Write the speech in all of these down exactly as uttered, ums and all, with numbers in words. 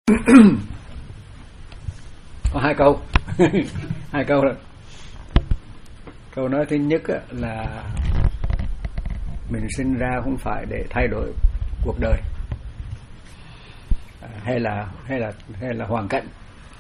Có hai câu. Hai câu rồi. Câu nói thứ nhất là mình sinh ra không phải để thay đổi cuộc đời, hay là hay là hay là hoàn cảnh,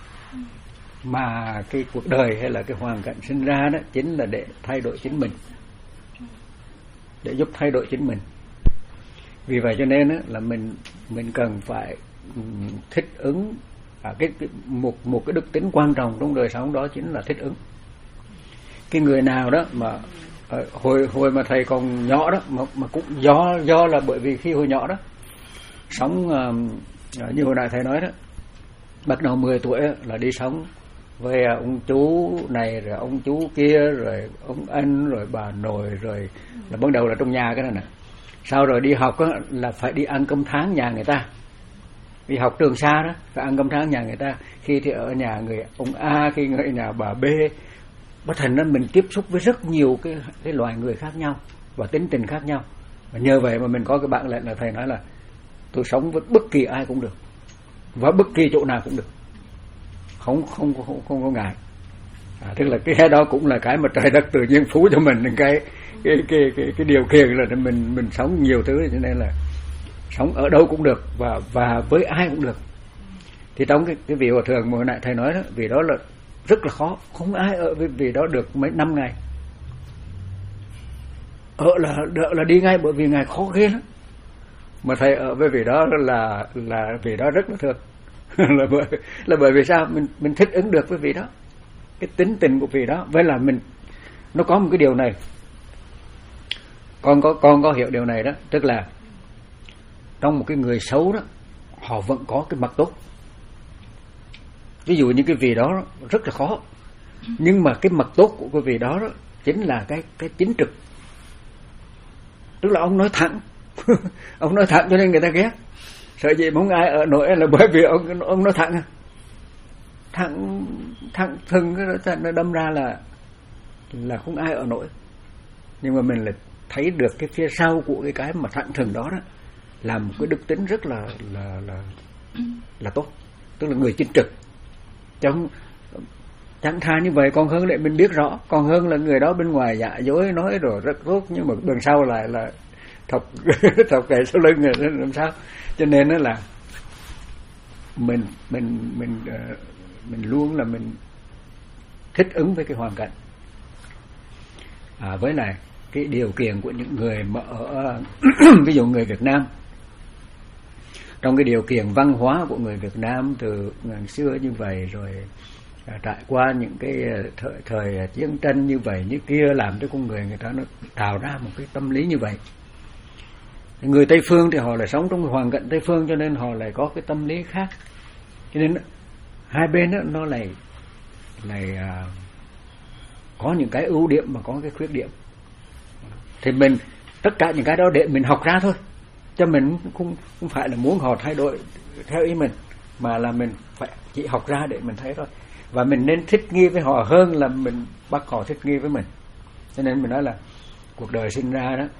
mà cái cuộc đời hay là cái hoàn cảnh sinh ra đó chính là để thay đổi chính mình, để giúp thay đổi chính mình. Vì vậy cho nên đó, là mình mình cần phải thích ứng. À, cái, cái một một cái đức tính quan trọng trong đời sống đó chính là thích ứng. Cái người nào đó mà hồi hồi mà thầy còn nhỏ đó mà, mà cũng do do là bởi vì khi hồi nhỏ đó sống uh, như hồi nãy thầy nói đó, bắt đầu mười tuổi là đi sống với ông chú này rồi ông chú kia rồi ông anh rồi bà nội, rồi là bắt đầu là trong nhà cái này nè. Sau rồi đi học đó, là phải đi ăn cơm tháng nhà người ta. Đi học trường xa đó phải ăn cơm tháng nhà người ta. Khi thì ở nhà người ông A, khi ở nhà bà B. Bất thành nên mình tiếp xúc với rất nhiều cái cái loài người khác nhau và tính tình khác nhau. Và nhờ vậy mà mình có cái bản lĩnh là thầy nói là tôi sống với bất kỳ ai cũng được và bất kỳ chỗ nào cũng được, không không không không có ngại. À, tức là cái đó cũng là cái mà trời đất tự nhiên phú cho mình cái cái cái cái, cái điều kiện là mình mình sống nhiều thứ, cho nên là sống ở đâu cũng được và và với ai cũng được. Thì trong cái cái vị hòa thượng mà hồi nãy thầy nói đó, vì đó là rất là khó, không ai ở với vị đó được mấy năm ngày. Ở là đợi là đi ngay bởi vì ngài khó ghê lắm. Mà thầy ở với vị đó là là vị đó rất là thương. là bởi là bởi vì sao mình mình thích ứng được với vị đó, cái tính tình của vị đó. Với là mình nó có một cái điều này, con có con có hiểu điều này đó, tức là trong một cái người xấu đó họ vẫn có cái mặt tốt. Ví dụ như cái vị đó rất là khó, nhưng mà cái mặt tốt của cái vị đó, đó chính là cái cái chính trực. Tức là ông nói thẳng. Ông nói thẳng cho nên người ta ghét. Sợ gì mà không ai ở nổi là bởi vì ông ông nói thẳng. Thẳng thẳng thừng nó đâm ra là là không ai ở nổi. Nhưng mà mình là thấy được cái phía sau của cái cái mà thẳng thừng đó đó là một cái đức tính rất là là là là tốt. Tức là người chính trực. Trong chẳng thà như vậy còn hơn lại mình biết rõ, còn hơn là người đó bên ngoài dạ dối nói rồi rất tốt nhưng mà đằng sau lại là thọc thọc kệ sau lưng rồi làm sao. Cho nên đó là mình mình mình mình luôn là mình thích ứng với cái hoàn cảnh, à, với lại cái điều kiện của những người mà ở ví dụ người Việt Nam, trong cái điều kiện văn hóa của người Việt Nam từ ngày xưa như vậy rồi à, trải qua những cái thời, thời chiến tranh như vậy như kia làm cho con người người ta nó tạo ra một cái tâm lý như vậy. Người Tây Phương thì họ lại sống trong hoàn cảnh Tây Phương cho nên họ lại có cái tâm lý khác. Cho nên hai bên đó, nó lại lại à, có những cái ưu điểm mà có cái khuyết điểm. Thì mình tất cả những cái đó để mình học ra thôi, cho mình không không phải là muốn họ thay đổi theo ý mình, mà là mình phải chỉ học ra để mình thấy thôi. Và mình nên thích nghi với họ hơn là mình bắt họ thích nghi với mình. Cho nên mình nói là cuộc đời sinh ra đó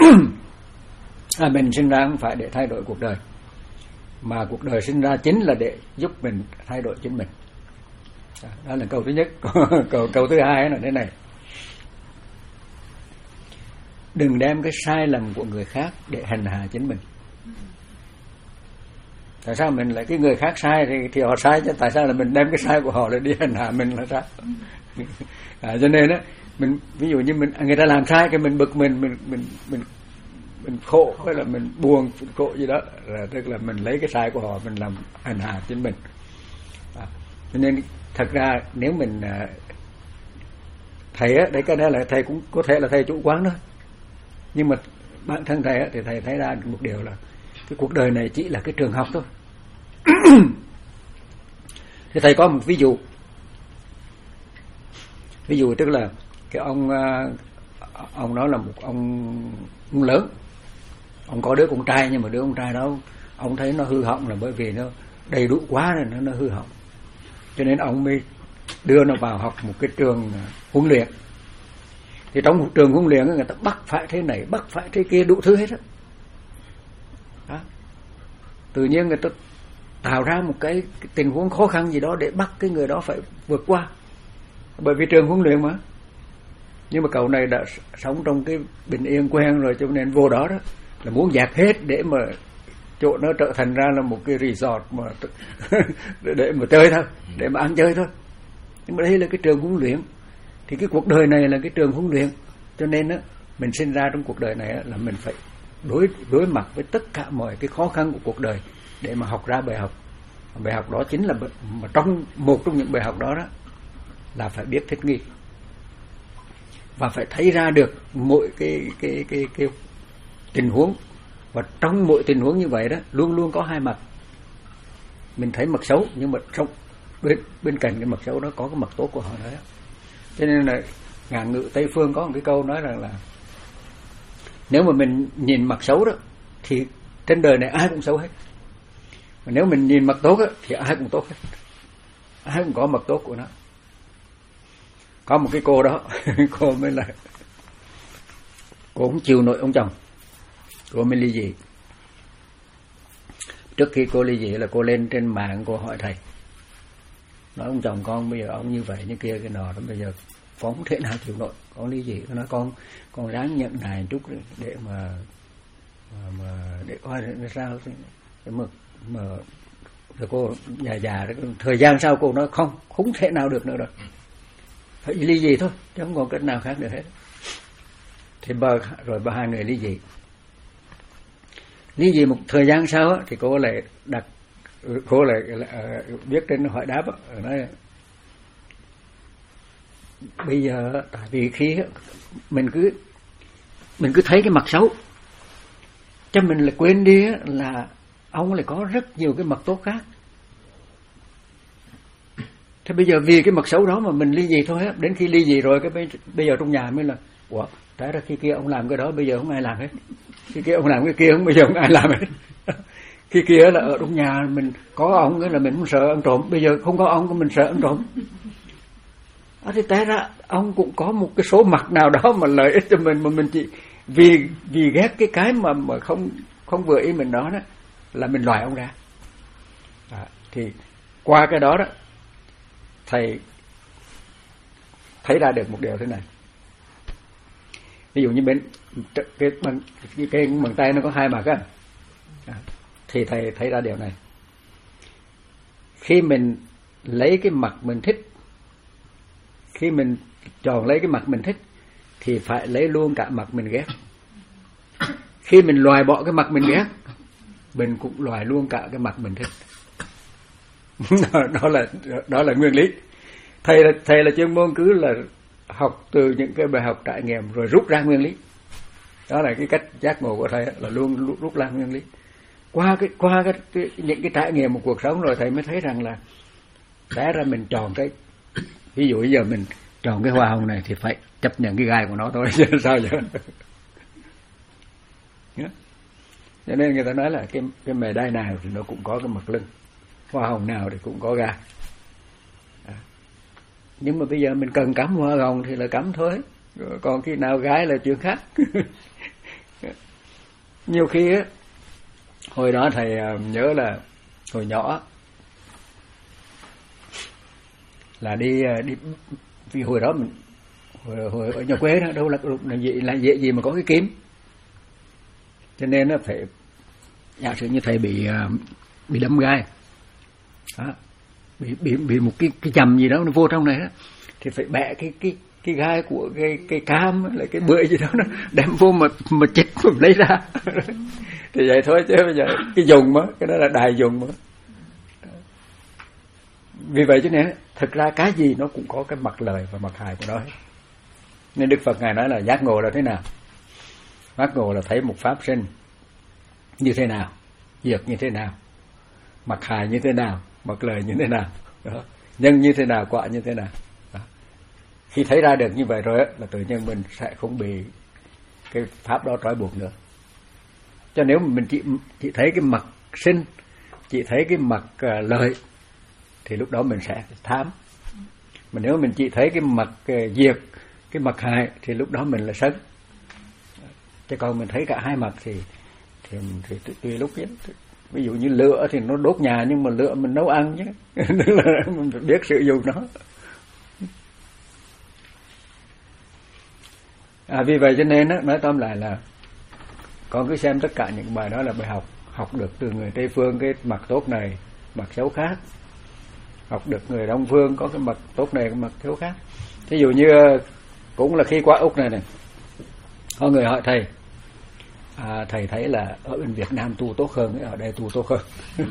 à, mình sinh ra không phải để thay đổi cuộc đời, mà cuộc đời sinh ra chính là để giúp mình thay đổi chính mình. Đó là câu thứ nhất. câu, câu thứ hai là thế này: đừng đem cái sai lầm của người khác để hành hạ chính mình. Tại sao mình lại cái người khác sai thì, thì họ sai, chứ tại sao là mình đem cái sai của họ để đi hành hạ mình là sao? À, cho nên á, mình ví dụ như mình người ta làm sai cái mình bực mình mình mình mình mình khổ hay là mình buồn khổ gì đó, là tức là mình lấy cái sai của họ mình làm hành hạ chính mình. À, cho nên thật ra nếu mình thầy á, đấy cái đó là thầy cũng có thể là thầy chủ quán thôi, nhưng mà bản thân thầy á, thì thầy thấy ra một điều là cái cuộc đời này chỉ là cái trường học thôi. Thì thầy có một ví dụ, ví dụ tức là cái ông ông đó là một ông, ông lớn, ông có đứa con trai, nhưng mà đứa con trai đó ông thấy nó hư hỏng là bởi vì nó đầy đủ quá rồi nó, nó hư hỏng, cho nên ông mới đưa nó vào học một cái trường huấn luyện. Thì trong một trường huấn luyện người ta bắt phải thế này bắt phải thế kia đủ thứ hết đó. Đó. Tự nhiên người ta tạo ra một cái, cái tình huống khó khăn gì đó để bắt cái người đó phải vượt qua, bởi vì trường huấn luyện mà. Nhưng mà cậu này đã sống trong cái bình yên quen rồi, cho nên vô đó đó là muốn dạt hết để mà chỗ nó trở thành ra là một cái resort mà để mà chơi thôi, để mà ăn chơi thôi. Nhưng mà đây là cái trường huấn luyện, thì cái cuộc đời này là cái trường huấn luyện, cho nên á mình sinh ra trong cuộc đời này á, là mình phải đối đối mặt với tất cả mọi cái khó khăn của cuộc đời để mà học ra bài học. Bài học đó chính là mà trong một trong những bài học đó đó là phải biết thích nghi và phải thấy ra được mỗi cái cái cái cái tình huống, và trong mỗi tình huống như vậy đó luôn luôn có hai mặt. Mình thấy mặt xấu nhưng mà trong bên bên cạnh cái mặt xấu đó có cái mặt tốt của họ nữa. Cho nên là ngạn ngữ Tây phương có một cái câu nói rằng là nếu mà mình nhìn mặt xấu đó thì trên đời này ai cũng xấu hết, mà nếu mình nhìn mặt tốt đó, thì ai cũng tốt hết, ai cũng có mặt tốt của nó. Có một cái cô đó cô mới là cô cũng chịu nổi ông chồng, cô mới ly dị. Trước khi cô ly dị là cô lên trên mạng cô hỏi thầy, nói ông chồng con bây giờ ông như vậy như kia cái nọ đó, bây giờ con không thể nào chịu nổi, con ly dị. Nó nói con con ráng nhận nài chút để mà mà, mà để coi là sao để mà mà rồi cô già già đó, thời gian sau cô nói không không thể nào được nữa rồi, phải ly dị thôi chứ không còn cách nào khác được hết. Thì bà rồi bà hai người ly dị. Ly dị một thời gian sau á, thì cô lại đặt cô lại uh, viết trên hỏi đáp á, nói bây giờ tại vì khi mình cứ mình cứ thấy cái mặt xấu, cho mình lại quên đi là ông lại có rất nhiều cái mặt tốt khác. Thế bây giờ vì cái mặt xấu đó mà mình ly dị thôi á, đến khi ly dị rồi cái bây, bây giờ trong nhà mới là ủa, tại ra khi kia ông làm cái đó bây giờ không ai làm hết, khi kia ông làm cái kia không bây giờ không ai làm hết. Khi kia là ở trong nhà mình có ông cái là mình không sợ ăn trộm, bây giờ không có ông mình sợ ăn trộm. À, thì té ra ông cũng có một cái số mặt nào đó mà lợi ích cho mình, mà mình chỉ vì vì ghét cái cái mà mà không không vừa ý mình đó đó là mình loại ông ra. À, thì qua cái đó đó thầy thấy ra được một điều thế này. Ví dụ như bên cái bằng cái, cái bàn tay nó có hai mặt á, à, thì thầy thấy ra điều này. Khi mình lấy cái mặt mình thích, khi mình chọn lấy cái mặt mình thích thì phải lấy luôn cả mặt mình ghét. Khi mình loại bỏ cái mặt mình ghét, mình cũng loại luôn cả cái mặt mình thích. đó, đó là đó là nguyên lý. Thầy là thầy là chuyên môn cứ là học từ những cái bài học trải nghiệm rồi rút ra nguyên lý. Đó là cái cách giác ngộ của thầy, là luôn rút ra nguyên lý. Qua cái qua cái, cái những cái trải nghiệm một cuộc sống rồi thầy mới thấy rằng là té ra mình chọn cái, ví dụ bây giờ mình chọn cái hoa hồng này thì phải chấp nhận cái gai của nó thôi chứ sao vậy. Cho nên người ta nói là cái cái mề đai nào thì nó cũng có cái mặt lưng, hoa hồng nào thì cũng có gai. À. Nhưng mà bây giờ mình cần cắm hoa hồng thì là cắm thôi, rồi còn khi nào gai là chuyện khác. Nhiều khi á, hồi đó thầy nhớ là hồi nhỏ là đi đi vì hồi đó mình hồi, hồi ở nhà quê đó đâu là là gì là dễ gì mà có cái kiếm, cho nên nó phải giả sử như thầy bị bị đâm gai đó, bị bị bị một cái cái chầm gì đó nó vô trong này đó, thì phải bẻ cái cái cái gai của cái cái cam lại cái bưởi gì đó nó đem vô mà mà chích mà lấy ra. Thì vậy thôi chứ bây giờ cái dùng mà cái đó là đài dùng mà. Vì vậy cho nên thực ra cái gì nó cũng có cái mặt lợi và mặt hại của nó hết. Nên Đức Phật ngài nói là giác ngộ là thế nào? Giác ngộ là thấy một pháp sinh như thế nào, diệt như thế nào, mặt hại như thế nào, mặt lợi như thế nào, đó. Nhân như thế nào, quả như thế nào. Đó. Khi thấy ra được như vậy rồi là tự nhiên mình sẽ không bị cái pháp đó trói buộc nữa. Cho nếu mà mình chỉ chỉ thấy cái mặt sinh, chỉ thấy cái mặt uh, lợi thì lúc đó mình sẽ tham. Mà nếu mình chỉ thấy cái mặt uh, diệt, cái mặt hại thì lúc đó mình là sân. Chứ còn mình thấy cả hai mặt thì thì, thì tùy lúc ấy, Ví dụ như lửa thì nó đốt nhà, nhưng mà lửa mình nấu ăn chứ. Tức là mình phải biết sử dụng nó. À, vì vậy cho nên á, nói tóm lại là con cứ xem tất cả những bài đó là bài học, học được từ người Tây phương cái mặt tốt này, mặt xấu khác. Học được người Đông phương có cái mặt tốt này, cái mặt xấu khác. Ví dụ như cũng là khi qua Úc này này, có người hỏi thầy, à, thầy thấy là ở bên Việt Nam tu tốt hơn, ở đây tu tốt hơn.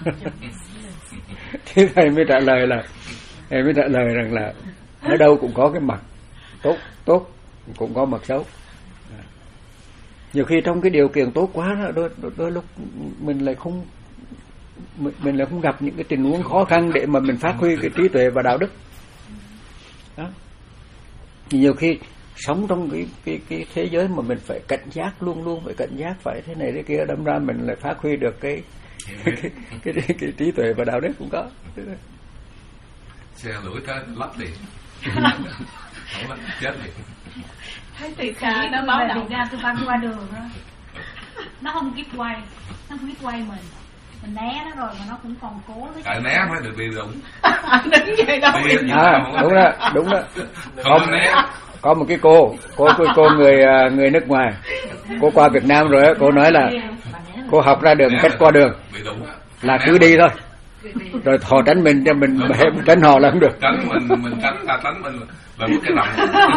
Thì thầy mới trả lời là, thầy mới trả lời rằng là ở đâu cũng có cái mặt tốt, tốt cũng có mặt xấu. Nhiều khi trong cái điều kiện tốt quá đó, đôi, đôi, đôi lúc mình lại không mình, mình lại không gặp những cái tình huống khó khăn để mà mình phát huy cái trí tuệ và đạo đức. Đó. Nhiều khi sống trong cái cái cái thế giới mà mình phải cảnh giác, luôn luôn phải cảnh giác, phải thế này thế kia, đâm ra mình lại phát huy được cái cái, cái, cái, cái, cái trí tuệ và đạo đức cũng có. Xe lủi tới lắp liền. Không lắp chết liền. Thấy từ xa nó báo động ra tôi băng qua đường đó, nó không kịp quay, nó không kịp quay mình, mình né nó rồi mà nó cũng còn cố. Tại né mới được đi đúng. Đứng vậy đâu. À, đúng đó, đúng đó. Không có, né. Có một cái cô, cô cô, cô người người nước ngoài, cô qua Việt Nam rồi, cô nói là cô học ra đường cách qua đường là cứ đi thôi, rồi họ tránh mình cho mình tránh họ là không được. Tránh mình, mình tránh ta tránh mình là mất cái lòng.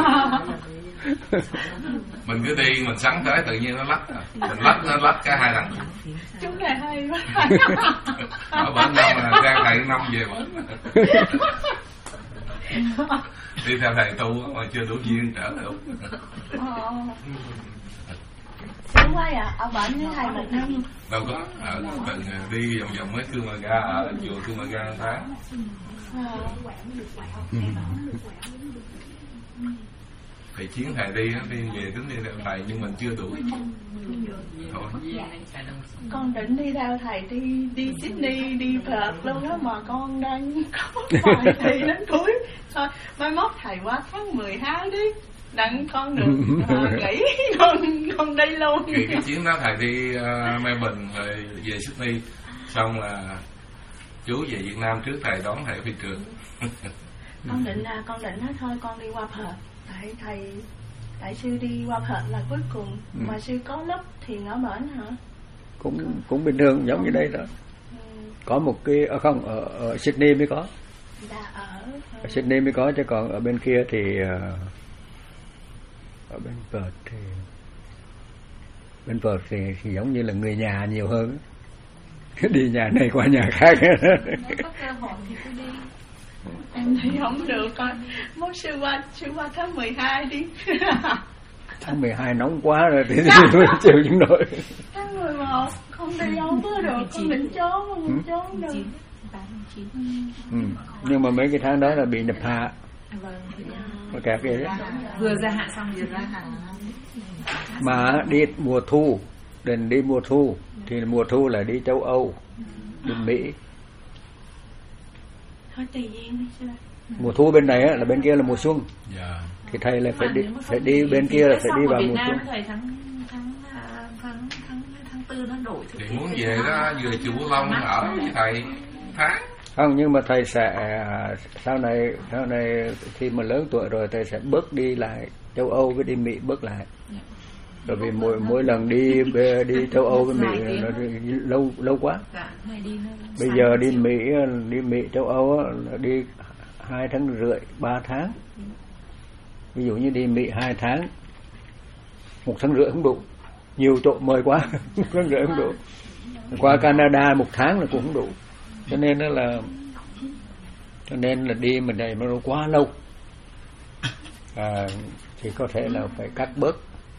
Mình cứ đi, mình sắn tới tự nhiên nó lắc, mình lắc nó lắc cả hai lần. Chúng này hay quá. Ở bển năm là ra thầy năm về bển. Đi theo thầy tu mà chưa đủ duyên trở lại Úc. Sướng quá à, ở bển với thầy một năm. Đâu có, ở từng đi vòng vòng mấy Cư Mờ Ga, ở chùa Cư Mờ Ga tháng. Thầy chiến thầy đi, đi về tính đi theo thầy nhưng mình chưa đủ. Thôi. Con định đi theo thầy đi đi Sydney, đi Perth luôn đó mà con đang có bài thi đến cuối. Thôi, mai mốt thầy qua tháng mười hai đi. Đặng con được uh, nghỉ, con con đi luôn. Thì cái chuyến đó thầy đi uh, Melbourne rồi về Sydney, xong là chú về Việt Nam trước thầy đón thầy phi trường. Con định là con định nói thôi con đi qua Perth. Tại thầy tại sư đi qua Perth là cuối cùng, ừ. Mà sư có lớp thiền ở bển hả? Cũng cũng bình thường giống như đây đó. Ừ. Có một cái ở không ở, ở Sydney mới có. Đã ở, ở Sydney mới có, chứ còn ở bên kia thì ở bên Perth thì bên Perth thì, thì giống như là người nhà nhiều hơn. Đi nhà này qua nhà khác. Có cơ hội thì tôi đi. Em thấy không được con. Mốt sư qua sư qua tháng mười hai đi. Tháng mười hai nóng quá rồi thì tôi chịu những nổi. Tháng mười một không đi đâu có được, con định trốn mà không trốn được. Ừ. Nhưng mà mấy cái tháng đó là bị nhập hạ. Mà cả cái đó. Vừa ra hạn xong vừa ra hạn. Mà đi mùa thu, đừng đi mùa thu thì mùa thu là đi châu Âu, đi Mỹ. Thôi tùy duyên đi sư. Mùa thu bên này á, là bên kia là mùa xuân. Yeah. Thì thầy là phải đi phải đi bên kia là phải đi vào mùa xuân. Thầy tháng tháng tháng tháng tháng tư nó đổi. Thì muốn về đó vừa chùa Bửu Long ở với thầy tháng. Không, nhưng mà thầy sẽ sau này sau này khi mà lớn tuổi rồi thầy sẽ bớt đi lại châu Âu với đi Mỹ, bớt lại. Bởi vì mỗi mỗi lần đi đi châu Âu với Mỹ nó đi lâu lâu quá. Bây giờ đi Mỹ đi Mỹ châu Âu đi hai tháng rưỡi ba tháng. Ví dụ như đi Mỹ hai tháng, một tháng rưỡi không đủ, nhiều chỗ mời quá, một tháng rưỡi không đủ. Qua Canada một tháng là cũng không đủ, cho nên đó là cho nên là đi mình này nó quá lâu, à, thì có thể là phải cắt bớt.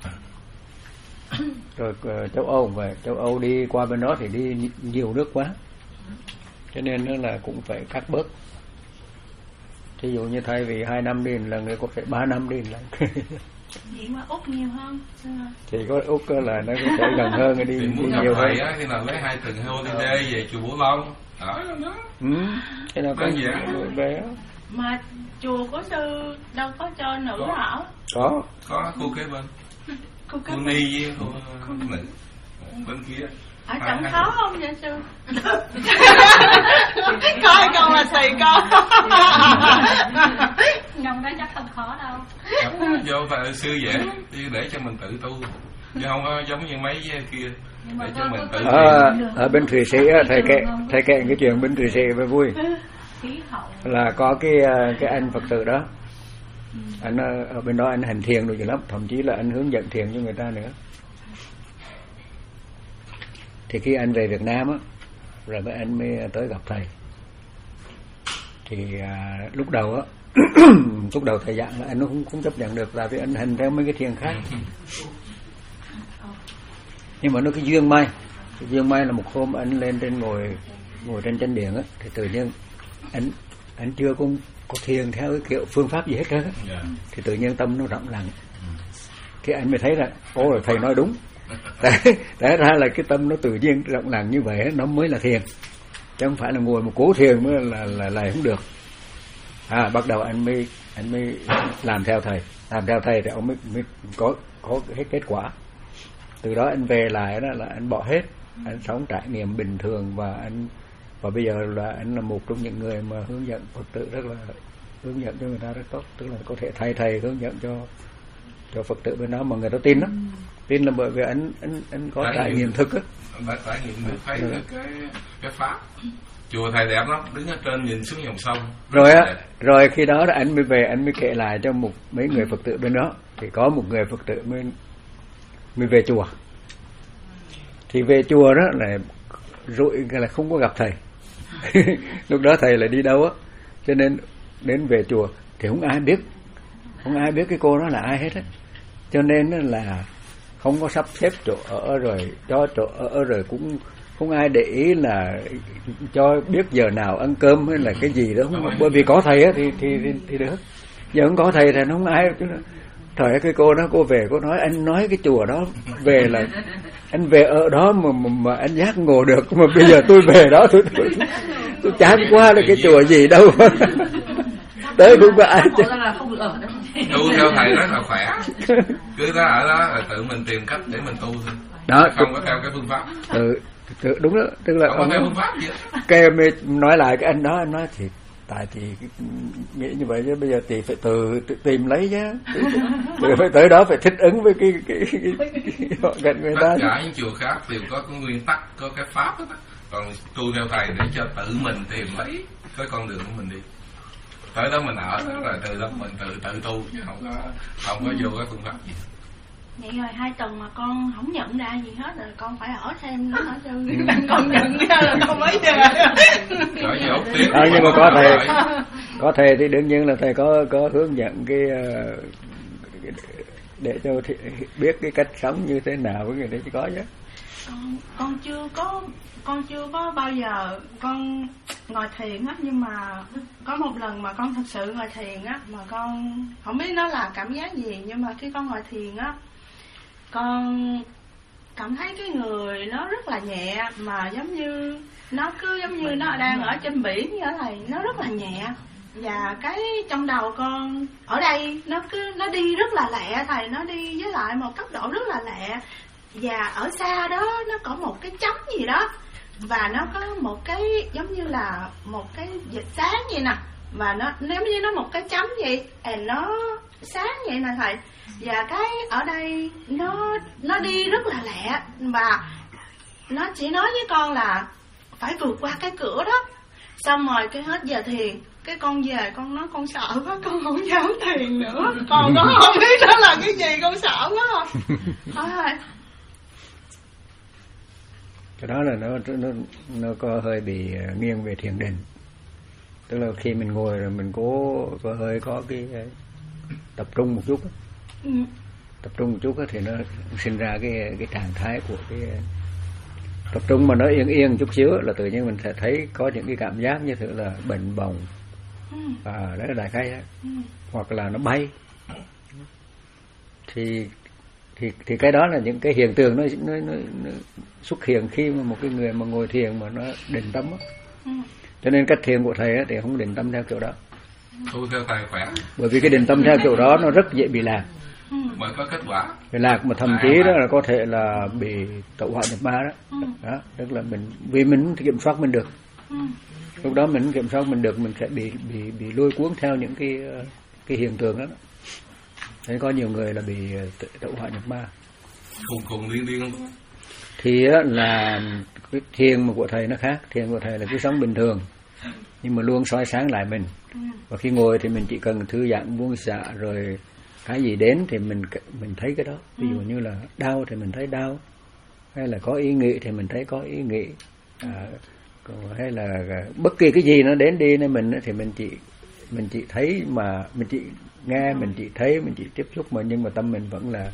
Rồi uh, châu Âu về châu Âu đi qua bên đó thì đi nhiều nước quá, cho nên nó là cũng phải cắt bớt. Thí dụ như thay vì hai năm đi lần này có thể ba năm đi lần. Vậy mà Úc nhiều hơn. Thì có Úc là nó có thể gần hơn đi, thì đi nhiều hơn. Á, khi nào lấy hai tuần holiday về chùa Bửu Long. Đó, đó. Ừ, cái nào có về á. Mà chùa của sư đâu có cho nữ có. ở. Có. Có khu kế bên. Khu kế bên. Ni với khu nữ bên kia. ở trong khó không vậy sư? Coi con là thầy con. Trong đó chắc không khó đâu. Vô phải sư dễ để cho mình tự tu, chứ không có giống như mấy kia để cho mình tự. Ở, ở bên Thụy Sĩ thầy kể thầy kể cái chuyện bên Thụy Sĩ về vui. Là có cái cái anh Phật tử đó, anh ở bên đó anh hành thiền rồi dữ lắm, thậm chí là anh hướng dẫn thiền cho người ta nữa. Thì khi anh về Việt Nam á, rồi mới anh mới tới gặp thầy. Thì à, lúc đầu á, lúc đầu thầy dặn là anh nó không không chấp nhận được, tại vì anh hành theo mấy cái thiền khác. Nhưng mà nó cái duyên may, cái duyên may là một hôm anh lên trên ngồi ngồi trên chánh điện á, thì tự nhiên anh anh chưa có có thiền theo cái kiểu phương pháp gì hết trơn á, yeah. Thì tự nhiên tâm nó rộng lặng. Thì anh mới thấy là ồ, thầy nói đúng. Tại, tại ra là cái tâm nó tự nhiên rộng lặng như vậy nó mới là thiền, chứ không phải là ngồi một cố thiền mới là là là không được. À, bắt đầu anh mới anh mới làm theo thầy, làm theo thầy thì ông mới, mới có có hết kết quả. Từ đó anh về lại đó là anh bỏ hết, anh sống trải nghiệm bình thường, và anh và bây giờ là anh là một trong những người mà hướng dẫn Phật tử rất là hướng dẫn cho người ta rất tốt, tức là có thể thay thầy hướng dẫn cho cho Phật tử bên đó mà người ta tin đó. Tin là bởi vì anh anh anh có trải, trải nghiệm thực á, trải nghiệm được thấy ừ. cái cái pháp. Chùa thầy đẹp lắm, đứng ở trên nhìn xuống dòng sông. Rồi á, rồi khi đó là anh mới về, anh mới kể lại cho một mấy người Phật tử bên đó. Thì có một người Phật tử mới mới về chùa. Thì về chùa đó là rụi là không có gặp thầy. Lúc đó thầy lại đi đâu á, cho nên đến về chùa thì không ai biết, không ai biết cái cô đó là ai hết á. Cho nên là không có sắp xếp chỗ ở, rồi cho chỗ ở, rồi cũng không ai để ý là cho biết giờ nào ăn cơm hay là cái gì đó. Không, bởi vì có thầy á thì thì thì, thì được. Giờ không có thầy thì nó không ai. Trời ơi, cái cô đó cô về cô nói anh nói cái chùa đó về là anh về ở đó mà mà, mà anh giác ngộ được, mà bây giờ tôi về đó tôi tôi, tôi, tôi chán quá là cái chùa gì đâu. Tới cũng có ai chứ. Tu theo thầy rất là khỏe, cứ ta ở đó là tự mình tìm cách để mình tu thôi, đó, không có theo cái phương pháp. Ừ, đúng đó, tức là không có theo phương pháp gì. Cái mới nói lại cái anh đó, anh nói thì tại chị nghĩ như vậy chứ bây giờ chị phải tự, tự tìm lấy chứ, tự phải tới đó phải thích ứng với cái cái, cái, cái họ gần người ta. Tất cả những chùa khác đều có cái nguyên tắc, có cái pháp đó, còn tu theo thầy để cho tự mình tìm lấy cái con đường của mình đi. Tới đó mình ở đó rồi từ đó mình tự tự tu, chứ không có không có vô cái phương pháp gì. Vậy rồi hai tuần mà con không nhận ra gì hết rồi con phải ở thêm nữa hả chứ? Con nhận ra là con mới về. Rồi dốt tiếp. À, nhưng mà có thầy, có thầy thì đương nhiên là thầy có có hướng dẫn cái để cho biết cái cách sống như thế nào với người đấy chứ có chứ. Con con chưa có con chưa có bao giờ con ngồi thiền á, nhưng mà có một lần mà con thật sự ngồi thiền á, mà con không biết nó là cảm giác gì, nhưng mà khi con ngồi thiền á, con cảm thấy cái người nó rất là nhẹ, mà giống như nó cứ giống như nó đang ở trên biển như thế này, nó rất là nhẹ. Và cái trong đầu con ở đây nó cứ nó đi rất là lẹ thầy, nó đi với lại một tốc độ rất là lẹ. Và ở xa đó nó có một cái chấm gì đó, và nó có một cái giống như là một cái dịch sáng vậy nè, và nó nếu như nó một cái chấm vậy, and nó sáng vậy nè thầy. Và cái ở đây nó nó đi rất là lẹ, và nó chỉ nói với con là phải vượt qua cái cửa đó. Xong rồi cái hết giờ thiền, cái con về con nói con sợ quá, con không dám thiền nữa, con có không biết đó là cái gì, con sợ quá. Thôi cái đó là nó nó nó có hơi bị nghiêng về thiền định, tức là khi mình ngồi rồi mình cố có hơi có cái tập trung một chút, ừ. tập trung một chút thì nó sinh ra cái cái trạng thái của cái tập trung mà nó yên yên chút xíu là tự nhiên mình sẽ thấy có những cái cảm giác như thế là bệnh bồng, ừ. à, đó là đại khái đó. Ừ. Hoặc là nó bay, thì thì thì cái đó là những cái hiện tượng nó nó, nó, nó xuất hiện khi mà một cái người mà ngồi thiền mà nó định tâm á. Ừ. Cho nên cách thiền của thầy á thì không định tâm theo kiểu đó. Tu theo thầy khỏe. Bởi vì cái định tâm theo kiểu đó nó rất dễ bị lạc. Ừ. mới có kết quả. Cái lạc mà thậm À, chí mà- đó là có thể là bị tẩu hỏa nhập ma đó. Ừ. Đó, tức là mình vì mình không kiểm soát mình được. Ừ. Lúc đó mình không kiểm soát mình được, mình sẽ bị bị bị lôi cuốn theo những cái ờ, cái hiện tượng đó. Thế có nhiều người là bị ờ, tự- tẩu hỏa nhập ma. Cùng cùng điên điên luôn. Thì á, là cái thiền mà của thầy nó khác. Thiền của thầy là cứ sống bình thường nhưng mà luôn soi sáng lại mình. Ừ. Và khi ngồi thì mình chỉ cần thư giãn buông xả, rồi cái gì đến thì mình mình thấy cái đó. Ví dụ như là đau thì mình thấy đau, hay là có ý nghĩ thì mình thấy có ý nghĩ, à, còn hay là bất kỳ cái gì nó đến đi nên mình thì mình chỉ mình chỉ thấy mà mình chỉ nghe, mình chỉ thấy, mình chỉ tiếp xúc mà nhưng mà tâm mình vẫn là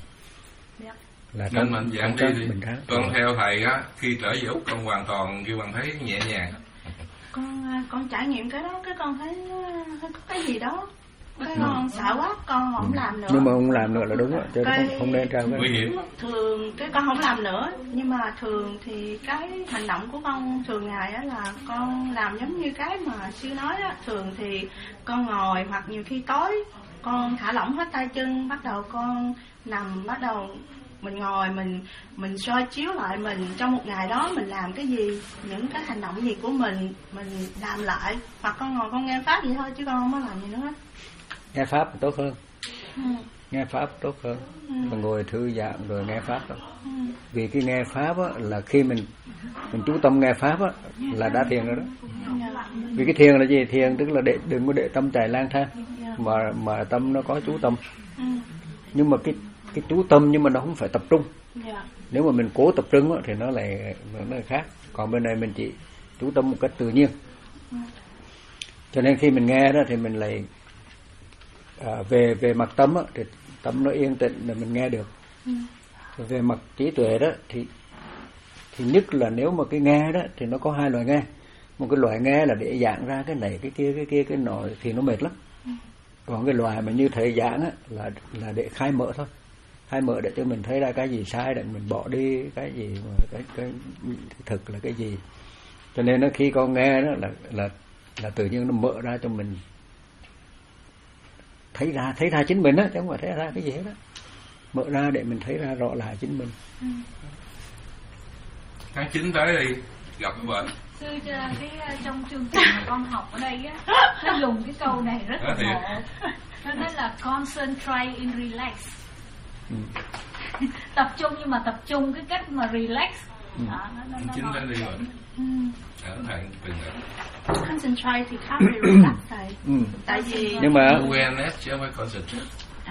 là Nên mình dạng đi trong đi. bình thản. Con theo thầy á, khi trở về Úc con hoàn toàn kêu bằng thấy nhẹ nhàng. con con trải nghiệm cái đó, cái con thấy thấy có cái gì đó, cái con sợ quá, con không làm nữa. Nhưng mà không làm nữa là đúng á, chứ Cái- không, không nên trao Nguy cái. hiểm. Thường cái con không làm nữa, nhưng mà thường thì cái hành động của con thường ngày á là con làm giống như cái mà sư nói á. Thường thì con ngồi, hoặc nhiều khi tối con thả lỏng hết tay chân, bắt đầu con nằm, bắt đầu mình ngồi, mình mình soi chiếu lại mình trong một ngày đó mình làm cái gì, những cái hành động gì của mình mình làm lại, hoặc con ngồi con nghe pháp vậy thôi chứ con không có làm gì nữa hết. Nghe pháp tốt hơn, Ừ. nghe pháp tốt hơn. Ừ. Mà ngồi thư giãn rồi nghe pháp đó. Ừ. Vì cái nghe pháp á, là khi mình mình chú tâm nghe pháp á, là đã thiền rồi đó. Dạ. Vì cái thiền là gì? Thiền tức là để đừng có để tâm chạy lang thang, Dạ. mà mà tâm nó có chú tâm. Ừ. Nhưng mà cái cái chú tâm nhưng mà nó không phải tập trung. Dạ. Nếu mà mình cố tập trung á, thì nó lại nó lại khác. Còn bên này mình chỉ chú tâm một cách tự nhiên. Ừ. Cho nên khi mình nghe đó thì mình lại à, về về mặt tâm á, thì tâm nó yên tĩnh là mình nghe được. Ừ. Rồi về mặt trí tuệ đó thì thì nhất là nếu mà cái nghe đó thì nó có hai loại nghe. Một cái loại nghe là để giảng ra cái này cái kia cái kia cái nọ thì nó mệt lắm. Còn cái loại mà như thầy giảng á là là để khai mở thôi. Khai mở để cho mình thấy ra cái gì sai để mình bỏ đi cái gì mà cái cái, cái thực là cái gì. Cho nên nó khi con nghe đó là là là tự nhiên nó mở ra cho mình thấy ra thấy ra chính mình á, chứ không phải thấy ra cái gì hết á. Mở ra để mình thấy ra rõ lại chính mình. Tháng chín tới đi gặp vợ. Sư cho cái uh, trong chương trình mà con học ở đây á, nó dùng cái câu này rất là Đó thì- ngộ. Nó nói là concentrate in relax. Ừ. Tập trung nhưng mà tập trung cái cách mà relax. Ừ. Đó, nó, nó, Tháng nó chín nói. tới đi rồi. Ừ. Ở thầy từng rồi. Concentrate thì khác về relax thầy. Ừ. Tại vì Nhưng mà Awareness chứ không phải concentrate. à,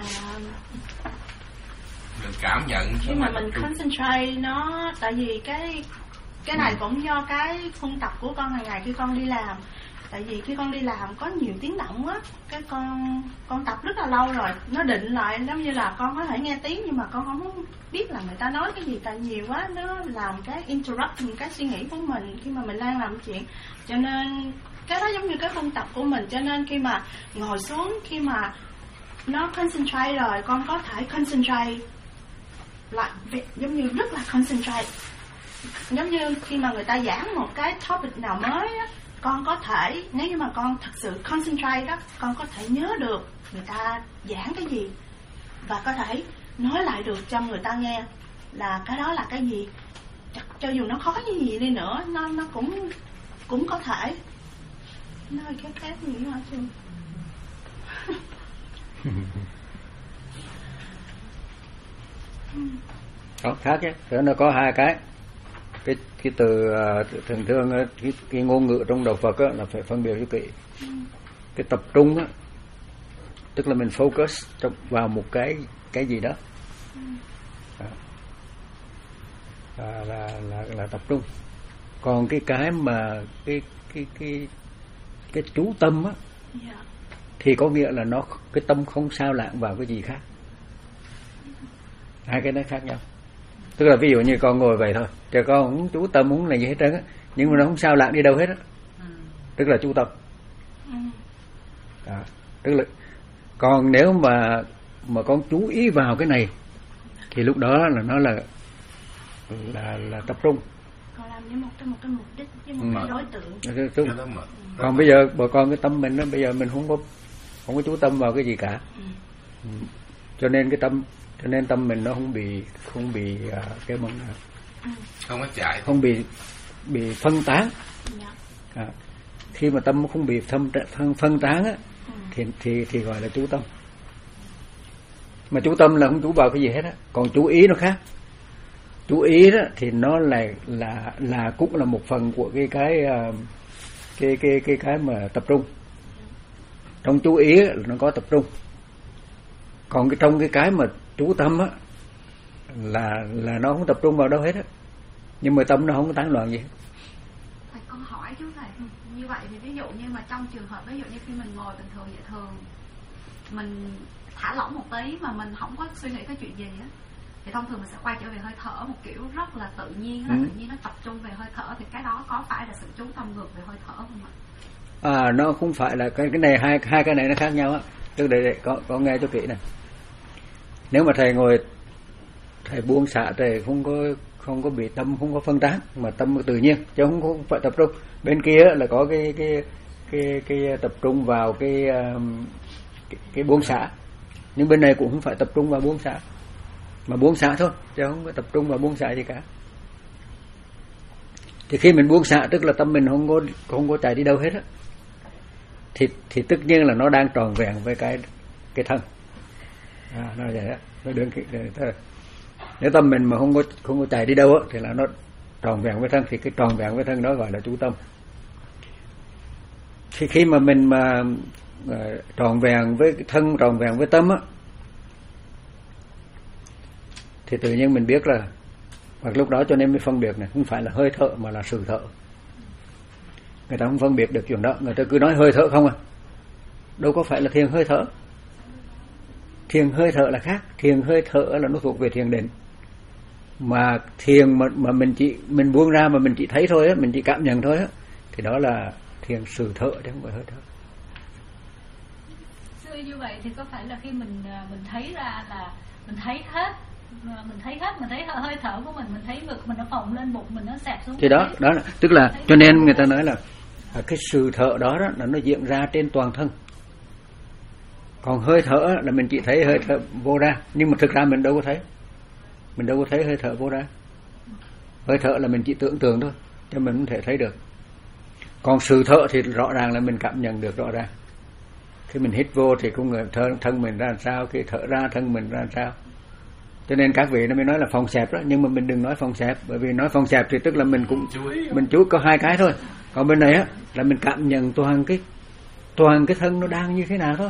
Mình cảm nhận chứ khi không mà phải mình tập trung. concentrate nó, tại vì cái cái này cũng do cái khuôn tập của con hàng ngày khi con đi làm. Tại vì khi con đi làm có nhiều tiếng động á, cái con con tập rất là lâu rồi, nó định lại giống như là con có thể nghe tiếng nhưng mà con không biết là người ta nói cái gì, tại nhiều quá nó làm cái interrupt những cái suy nghĩ của mình khi mà mình đang làm chuyện. Cho nên cái đó giống như cái khuôn tập của mình, cho nên khi mà ngồi xuống, khi mà nó concentrate rồi, con có thể concentrate lại giống như rất là concentrate. Giống như khi mà người ta giảng một cái topic nào mới á, con có thể, nếu như mà con thật sự concentrate đó, con có thể nhớ được người ta giảng cái gì và có thể nói lại được cho người ta nghe là cái đó là cái gì. Cho, cho dù nó khó như gì đi nữa, nó nó cũng cũng có thể. Nó hơi khác khác gì hả chứ? có khác chứ. Thế nó có hai cái. Cái cái từ uh, thường thường á, cái, cái ngôn ngữ trong đạo Phật á, là phải phân biệt cho kỹ. Cái tập trung á, tức là mình focus trong, vào một cái cái gì đó. Đó. À, là là là tập trung. Còn cái cái mà cái cái cái cái chú tâm á, Yeah. thì có nghĩa là nó cái tâm không sao lãng vào cái gì khác. Hai cái nó khác nhau. Tức là ví dụ như con ngồi vậy thôi, chứ con không chú tâm muốn là gì hết trơn á, nhưng mà nó không sao lãng đi đâu hết á. Tức là chú tâm. Đó. Tức là còn nếu mà mà con chú ý vào cái này thì lúc đó là nó là là là tập trung. Con làm với một cái một cái mục đích, với một Ừ. cái đối tượng. Tập trung. Cái đó mà. Còn bây giờ bà con cái tâm mình đó, bây giờ mình không có không có chú tâm vào cái gì cả. Ừ. Ừ. cho nên cái tâm cho nên tâm mình nó không bị không bị uh, cái mong không có chạy, không bị bị phân tán. Dạ. À, khi mà tâm không bị phân phân, phân tán á, ừ. thì thì thì gọi là chú tâm. Mà chú tâm là không chú vào cái gì hết á, còn chú ý nó khác. Chú ý đó thì nó là là là cũng là một phần của cái cái cái cái cái cái mà tập trung. Trong chú ý là nó có tập trung. Còn cái trong cái cái mà chú tâm á là là nó không tập trung vào đâu hết á. Nhưng mà tâm nó không có tán loạn gì hết. Thầy con hỏi chú thầy, như vậy thì ví dụ như mà trong trường hợp ví dụ như khi mình ngồi bình thường vậy thường mình thả lỏng một tí mà mình không có suy nghĩ cái chuyện gì á, thì thông thường mình sẽ quay trở về hơi thở một kiểu rất là tự nhiên, rất là ừ. tự nhiên, nó tập trung về hơi thở, thì cái đó có phải là sự chú tâm ngược về hơi thở không ạ? À, nó không phải là cái cái này, hai hai cái này nó khác nhau á. Tức để, để có có nghe cho kỹ này. Nếu mà thầy ngồi thầy buông xả, thầy không có không có bị tâm không có phân tán, mà tâm tự nhiên chứ không có phải tập trung. Bên kia là có cái cái cái cái tập trung vào cái cái, cái buông xả, nhưng bên này cũng không phải tập trung vào buông xả, mà buông xả thôi chứ không phải tập trung vào buông xả gì cả. Thì khi mình buông xả tức là tâm mình không có không có chạy đi đâu hết á, thì thì tất nhiên là nó đang tròn vẹn với cái cái thân. À, nó vậy á, nó đơn thôi. Nếu tâm mình mà không có không có chạy đi đâu á thì là nó tròn vẹn với thân, thì cái tròn vẹn với thân đó gọi là chú tâm. Thì khi mà mình mà uh, tròn vẹn với thân, tròn vẹn với tâm á, thì tự nhiên mình biết là, hoặc lúc đó cho nên mới phân biệt này, không phải là hơi thở mà là sự thở. Người ta không phân biệt được chuyện đó, người ta cứ nói hơi thở không à. Đâu có phải là thiền hơi thở. Thiền hơi thở là khác, thiền hơi thở là nó thuộc về thiền định. Mà thiền mà, mà mình chỉ mình buông ra mà mình chỉ thấy thôi á, mình chỉ cảm nhận thôi á, thì đó là thiền sự thở chứ không phải hơi thở. Xưa như vậy thì có phải là khi mình mình thấy ra là mình thấy hết, mình thấy hết, mình thấy hơi thở của mình, mình thấy ngực mình nó phồng lên, bụng mình nó xẹp xuống. Thì đó, đó là, tức là cho nên người ta nói là cái sự thở đó, đó là nó diễn ra trên toàn thân. Còn hơi thở là mình chỉ thấy hơi thở vô ra, nhưng mà thực ra mình đâu có thấy. Mình đâu có thấy hơi thở vô ra. Hơi thở là mình chỉ tưởng tượng thôi, chứ mình không thể thấy được. Còn sự thở thì rõ ràng là mình cảm nhận được rõ ràng. Khi mình hít vô thì cũng thân, thân mình ra làm sao, khi thở ra thân mình ra làm sao. Cho nên các vị nó mới nói là phòng xẹp đó, nhưng mà mình đừng nói phòng xẹp, bởi vì nói phòng xẹp thì tức là mình cũng mình chú có hai cái thôi. Còn bên này á là mình cảm nhận toàn cái toàn cái thân nó đang như thế nào thôi.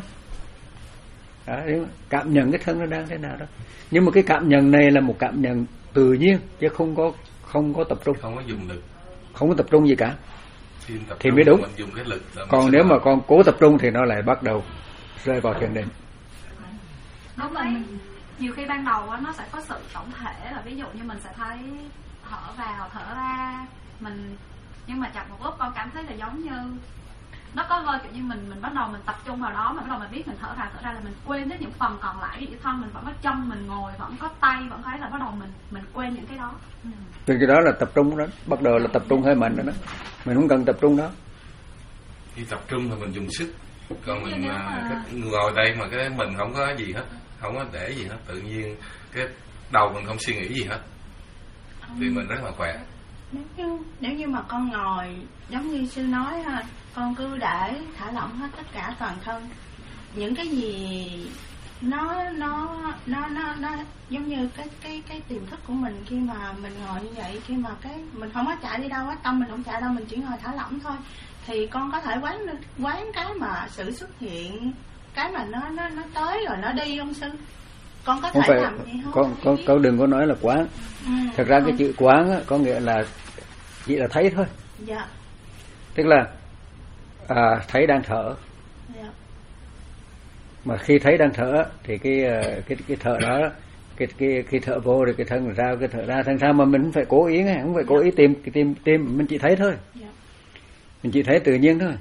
Đó, cảm nhận cái thân nó đang thế nào đó. Nhưng mà cái cảm nhận này là một cảm nhận tự nhiên, chứ không có không có tập trung, không có dùng lực, không có tập trung gì cả, thì mới đúng. Dùng cái lực. Còn nếu mà con cố tập trung thì nó lại bắt đầu rơi vào thiền định. Đúng rồi. Nhiều khi ban đầu nó sẽ có sự tổng thể, là ví dụ như mình sẽ thấy thở vào thở ra mình, nhưng mà chậm một lúc con cảm thấy là giống như nó có hơi kiểu như mình mình bắt đầu mình tập trung vào đó, mà bắt đầu mình biết mình thở ra thở ra là mình quên đến những phần còn lại. Ví dụ thân mình vẫn có chân, mình ngồi vẫn có tay, vẫn thấy là bắt đầu mình mình quên những cái đó. Ừ. Thì cái đó là tập trung đó, bắt đầu là tập trung hơi mạnh rồi đó. Mình không cần tập trung đó. Khi tập trung thì mình dùng sức, còn mình mà ngồi đây mà cái mình không có gì hết, không có để gì hết, tự nhiên cái đầu mình không suy nghĩ gì hết, thì mình rất là khỏe. Nếu như, nếu như mà con ngồi giống như sư nói ha, con cứ để thả lỏng hết tất cả toàn thân, những cái gì nó nó nó nó nó giống như cái cái cái tiềm thức của mình khi mà mình ngồi như vậy, khi mà cái mình không có chạy đi đâu á, tâm mình không chạy đâu, mình chỉ ngồi thả lỏng thôi, thì con có thể quán quán cái mà sự xuất hiện, cái mà nó nó nó tới rồi nó đi không sư? Con có không thể phải, làm gì không? Con con con đừng có nói là quán. Ừ, thật ra không. Cái chữ quán á, có nghĩa là chỉ là thấy thôi. Dạ. Tức là à, thấy đang thở. Dạ. Mà khi thấy đang thở thì cái cái cái thở đó, cái cái khi thở vô rồi cái thân ra, cái thở ra thân ra, mà mình không phải cố ý nghe, không phải cố ý tìm cái tìm tìm, mình chỉ thấy thôi. Dạ. Mình chỉ thấy tự nhiên thôi.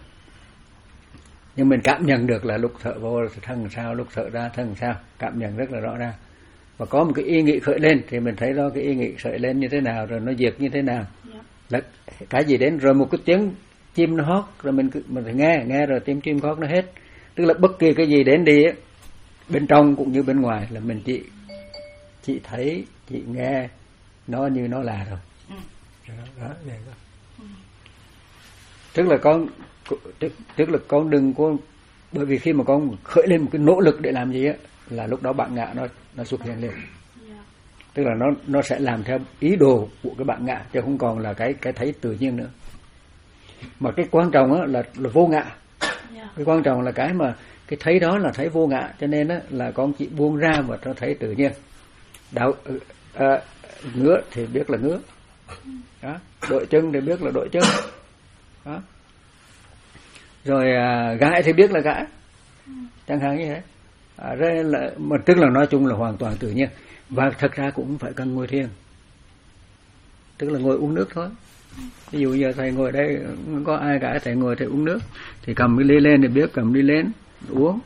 Nhưng mình cảm nhận được là lúc thở vô thân sao, lúc thở ra thân sao, cảm nhận rất là rõ ràng. Và có một cái ý nghĩ khởi lên thì mình thấy rõ cái ý nghĩ khởi lên như thế nào, rồi nó diệt như thế nào. Yeah. Là cái gì đến, rồi một cái tiếng chim nó hót, rồi mình cứ, mình phải nghe, nghe rồi tiếng chim hót nó hết. Tức là bất kỳ cái gì đến đi ấy, bên trong cũng như bên ngoài là mình chỉ chị thấy, chị nghe nó như nó là rồi. Ừ. Đó, đó, vậy đó. Ừ. Tức là con tức, tức là con đừng có, bởi vì khi mà con khởi lên một cái nỗ lực để làm gì á là lúc đó bạn ngạ nó nó xuất hiện lên. Yeah. Tức là nó nó sẽ làm theo ý đồ của cái bạn ngạ chứ không còn là cái cái thấy tự nhiên nữa. Mà cái quan trọng á là là vô ngạ. Yeah. Cái quan trọng là cái mà cái thấy đó là thấy vô ngạ, cho nên á là con chỉ buông ra và nó thấy tự nhiên. Đạo à, ngứa thì biết là ngứa. Đó, đội chân thì biết là đội chân. Đó. Rồi à, gãi thì biết là gãi. Chẳng hạn như thế. À, rồi là mà tức là nói chung là hoàn toàn tự nhiên. Và thật ra cũng không phải cần ngồi thiền. Tức là ngồi uống nước thôi. Ví dụ giờ thầy ngồi đây, không có ai cả, thầy ngồi thầy uống nước thì cầm cái ly lên thì biết cầm ly lên uống,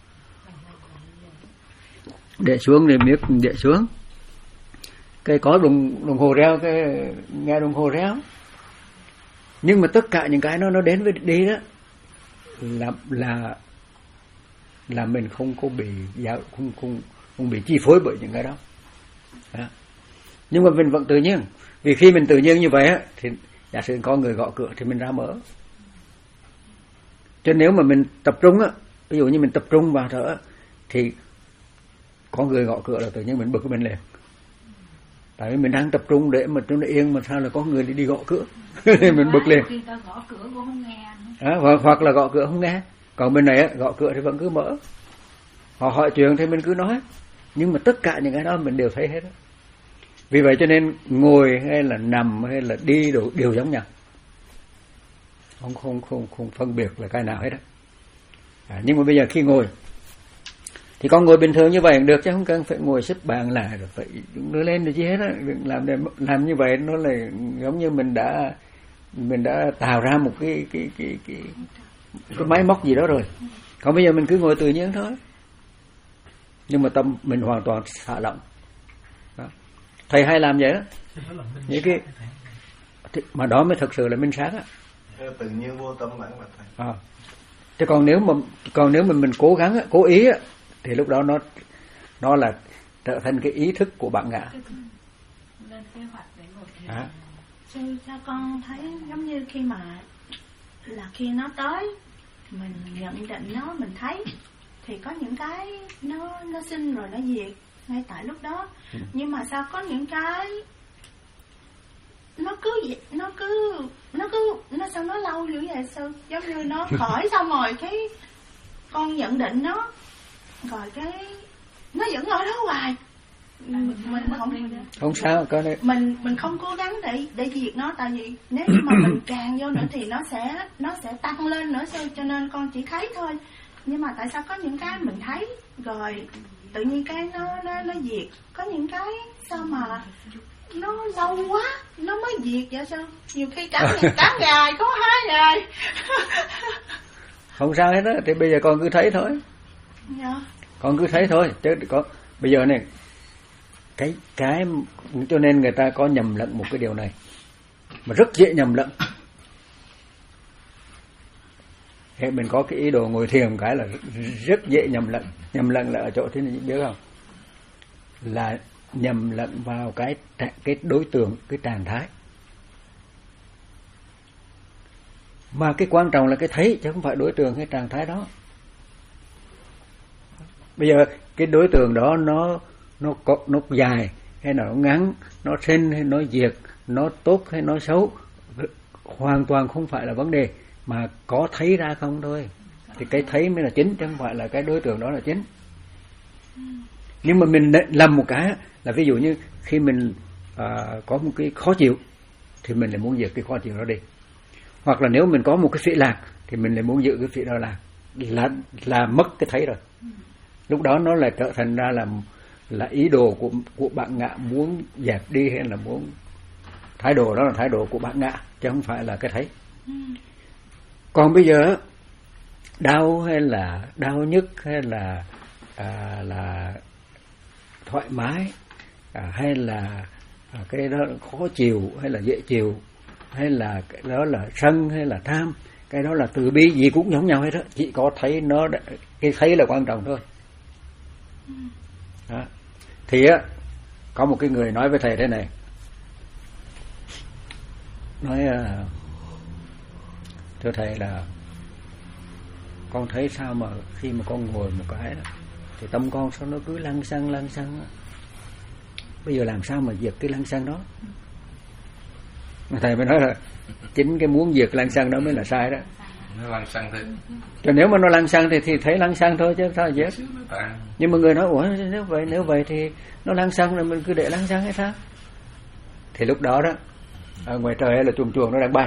để xuống thì biết để xuống. Cái có đồng đồng hồ reo, cái nghe đồng hồ reo. Nhưng mà tất cả những cái nó nó đến với đi đó là là là mình không có bị giáo không không không bị chi phối bởi những cái đó. Đó. Nhưng mà mình vẫn tự nhiên. Vì khi mình tự nhiên như vậy á thì giả sử có người gõ cửa thì mình ra mở. Cho nếu mà mình tập trung á, ví dụ như mình tập trung vào thở thì có người gõ cửa là tự nhiên mình bực mình lên. Tại vì mình đang tập trung để mà cho nó yên mà sao là có người đi, đi gõ cửa. Thì mình bực lên. Khi ta gõ cửa cũng không nghe. À, hoặc, hoặc là gõ cửa không nghe. Còn bên này á, gõ cửa thì vẫn cứ mở. Họ hỏi chuyện thì mình cứ nói. Nhưng mà tất cả những cái đó mình đều thấy hết á. Vì vậy cho nên ngồi hay là nằm hay là đi đều, đều giống nhau. Không không không không phân biệt là cái nào hết á. À, nhưng mà bây giờ khi ngồi thì con ngồi bình thường như vậy cũng được, chứ không cần phải ngồi xếp bằng lại rồi phải đưa lên được gì hết á. Làm để, làm như vậy nó là giống như mình đã mình đã tạo ra một cái cái cái cái, cái máy móc gì đó rồi. Còn bây giờ mình cứ ngồi tự nhiên thôi. Nhưng mà tâm mình hoàn toàn xả lỏng. Đó. Thầy hay làm vậy đó. Những cái mà đó mới thực sự là minh sát á. Tự nhiên vô tâm lãng là thầy. À. Chứ còn nếu mà còn nếu mà mình cố gắng á, cố ý á, thì lúc đó nó nó là trở thành cái ý thức của bạn ngã. Lên kế hoạch để ngồi thiền. À. Sư cho con thấy giống như khi mà là khi nó tới mình nhận định nó, mình thấy thì có những cái nó nó sinh rồi nó diệt ngay tại lúc đó. Ừ. Nhưng mà sao có những cái nó cứ nó cứ nó cứ nó sao nó lâu dữ vậy Sư? Giống như nó khỏi xong rồi cái con nhận định nó rồi cái nó vẫn ở đó hoài. Mình, mình không không sao có đấy. Mình mình không cố gắng để để diệt nó, tại vì nếu như mà mình càng vô nữa thì nó sẽ nó sẽ tăng lên nữa Sư, cho nên con chỉ thấy thôi. Nhưng mà tại sao có những cái mình thấy rồi tự nhiên cái nó nó nó diệt, có những cái sao mà nó lâu quá nó mới diệt vậy sao? Nhiều khi cả cả ngày có hai ngày. Không sao hết đó, thì bây giờ con cứ thấy thôi. Dạ. Con cứ thấy thôi, chứ có bây giờ này cái cái cho nên người ta có nhầm lẫn một cái điều này mà rất dễ nhầm lẫn. Thế mình có cái ý đồ ngồi thiền cái là rất dễ nhầm lẫn. Nhầm lẫn là ở chỗ thế này biết không? Là nhầm lẫn vào cái cái đối tượng, cái trạng thái. Mà cái quan trọng là cái thấy chứ không phải đối tượng hay trạng thái đó. Bây giờ cái đối tượng đó nó nó có nó dài hay là nó ngắn, nó sinh hay nó diệt, nó tốt hay nó xấu, hoàn toàn không phải là vấn đề, mà có thấy ra không thôi. Thì cái thấy mới là chính chứ không phải là cái đối tượng đó là chính. Nhưng mà mình làm một cái là ví dụ như khi mình à, có một cái khó chịu thì mình lại muốn diệt cái khó chịu đó đi. Hoặc là nếu mình có một cái phỉ lạc thì mình lại muốn giữ cái phỉ đó là là là mất cái thấy rồi. Lúc đó nó lại trở thành ra là là ý đồ của của bạn ngạ muốn dẹp đi, hay là muốn thái độ đó là thái độ của bạn ngạ chứ không phải là cái thấy. Còn bây giờ đau hay là đau nhức hay là à, là thoải mái à, hay là à, cái đó khó chịu hay là dễ chịu, hay là cái đó là sân hay là tham, cái đó là từ bi, gì cũng giống nhau hết đó, chỉ có thấy nó, cái thấy là quan trọng thôi. Đó. Thì á có một cái người nói với thầy thế này, nói uh, thưa thầy là con thấy sao mà khi mà con ngồi một cái đó, thì tâm con sao nó cứ lăng xăng lăng xăng đó. Bây giờ làm sao mà diệt cái lăng xăng đó? Mà thầy mới nói là chính cái muốn diệt lăng xăng đó mới là sai đó. Nó lăng xăng thế. Cho nếu mà nó lăng xăng thì thì thấy lăng xăng thôi chứ sao diệt. Nhưng mà người nói ủa nếu vậy nếu vậy thì nó lăng xăng rồi mình cứ để lăng xăng hay sao? Thì lúc đó đó ở ngoài trời là chuồn chuồn nó đang bay.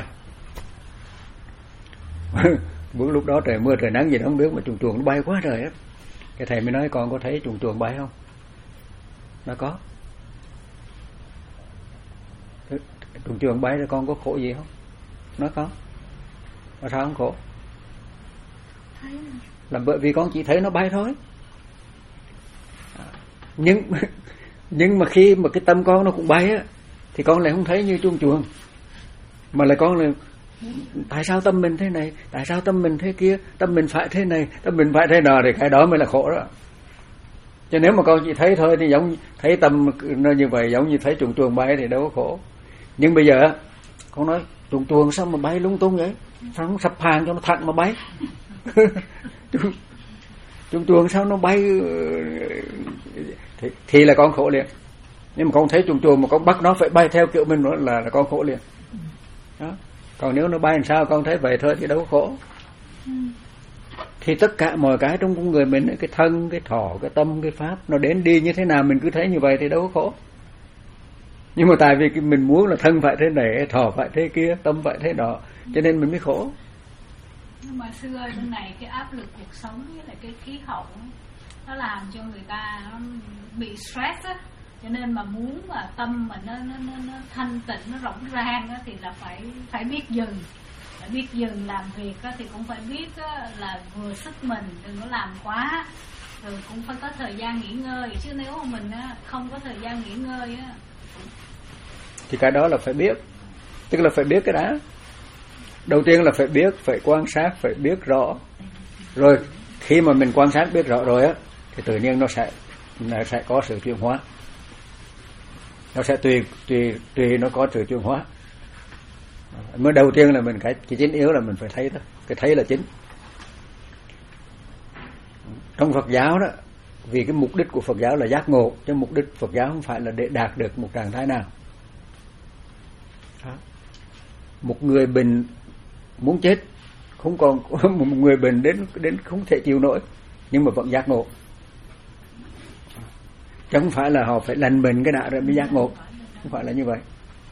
Bữa lúc đó trời mưa trời nắng gì đó không biết mà chuồn chuồn nó bay quá trời á. Cái thầy mới nói con có thấy chuồn chuồn bay không? Nó có. Chuồn chuồn bay rồi con có khổ gì không? Nó có. Mà sao không khổ? Là bởi vì con chỉ thấy nó bay thôi. Nhưng nhưng mà khi mà cái tâm con nó cũng bay á thì con lại không thấy như chuồn chuồn, mà lại con là tại sao tâm mình thế này, tại sao tâm mình thế kia, tâm mình phải thế này, tâm mình phải thế nào, thì cái đó mới là khổ đó. Cho nếu mà con chỉ thấy thôi thì giống thấy tâm nó như vậy, giống như thấy chuồn chuồn bay thì đâu có khổ. Nhưng bây giờ con nói chuồn chuồn sao mà bay lung tung vậy, sao không sập hàng cho nó thẳng mà bay? Chuồn chuồn sao nó bay thì, thì là con khổ liền. Nhưng mà con thấy chuồn chuồn mà con bắt nó phải bay theo kiểu mình nữa là, là con khổ liền đó. Còn nếu nó bay làm sao con thấy vậy thôi thì đâu có khổ. Thì tất cả mọi cái trong con người mình, cái thân, cái thọ, cái tâm, cái pháp, nó đến đi như thế nào mình cứ thấy như vậy thì đâu có khổ. Nhưng mà tại vì mình muốn là thân phải thế này, thọ phải thế kia, tâm phải thế đó, cho nên mình mới khổ. Nhưng mà sư ơi, bên này cái áp lực cuộc sống với lại cái khí hậu nó làm cho người ta nó bị stress á, cho nên mà muốn mà tâm mà nó nó nó, nó thanh tịnh, nó rỗng rang á, thì là phải phải biết dừng, phải biết dừng làm việc á, thì cũng phải biết á, là vừa sức mình, đừng có làm quá, rồi cũng phải có thời gian nghỉ ngơi, chứ nếu mà mình á, không có thời gian nghỉ ngơi á thì cái đó là phải biết, tức là phải biết cái đó. Đầu tiên là phải biết, phải quan sát, phải biết rõ. Rồi khi mà mình quan sát biết rõ rồi á thì tự nhiên nó sẽ nó sẽ có sự chuyển hóa. Nó sẽ tùy tùy tùy nó có sự chuyển hóa. Mới đầu tiên là mình cái cái chính yếu là mình phải thấy thôi, cái thấy là chính. Trong Phật giáo đó, vì cái mục đích của Phật giáo là giác ngộ, chứ mục đích Phật giáo không phải là để đạt được một trạng thái nào. Đó. Một người bệnh muốn chết, không còn một người bệnh đến đến không thể chịu nổi, nhưng mà vẫn giác ngộ. Chứ không phải là họ phải lành bệnh cái đã rồi mới giác ngộ, không phải là như vậy.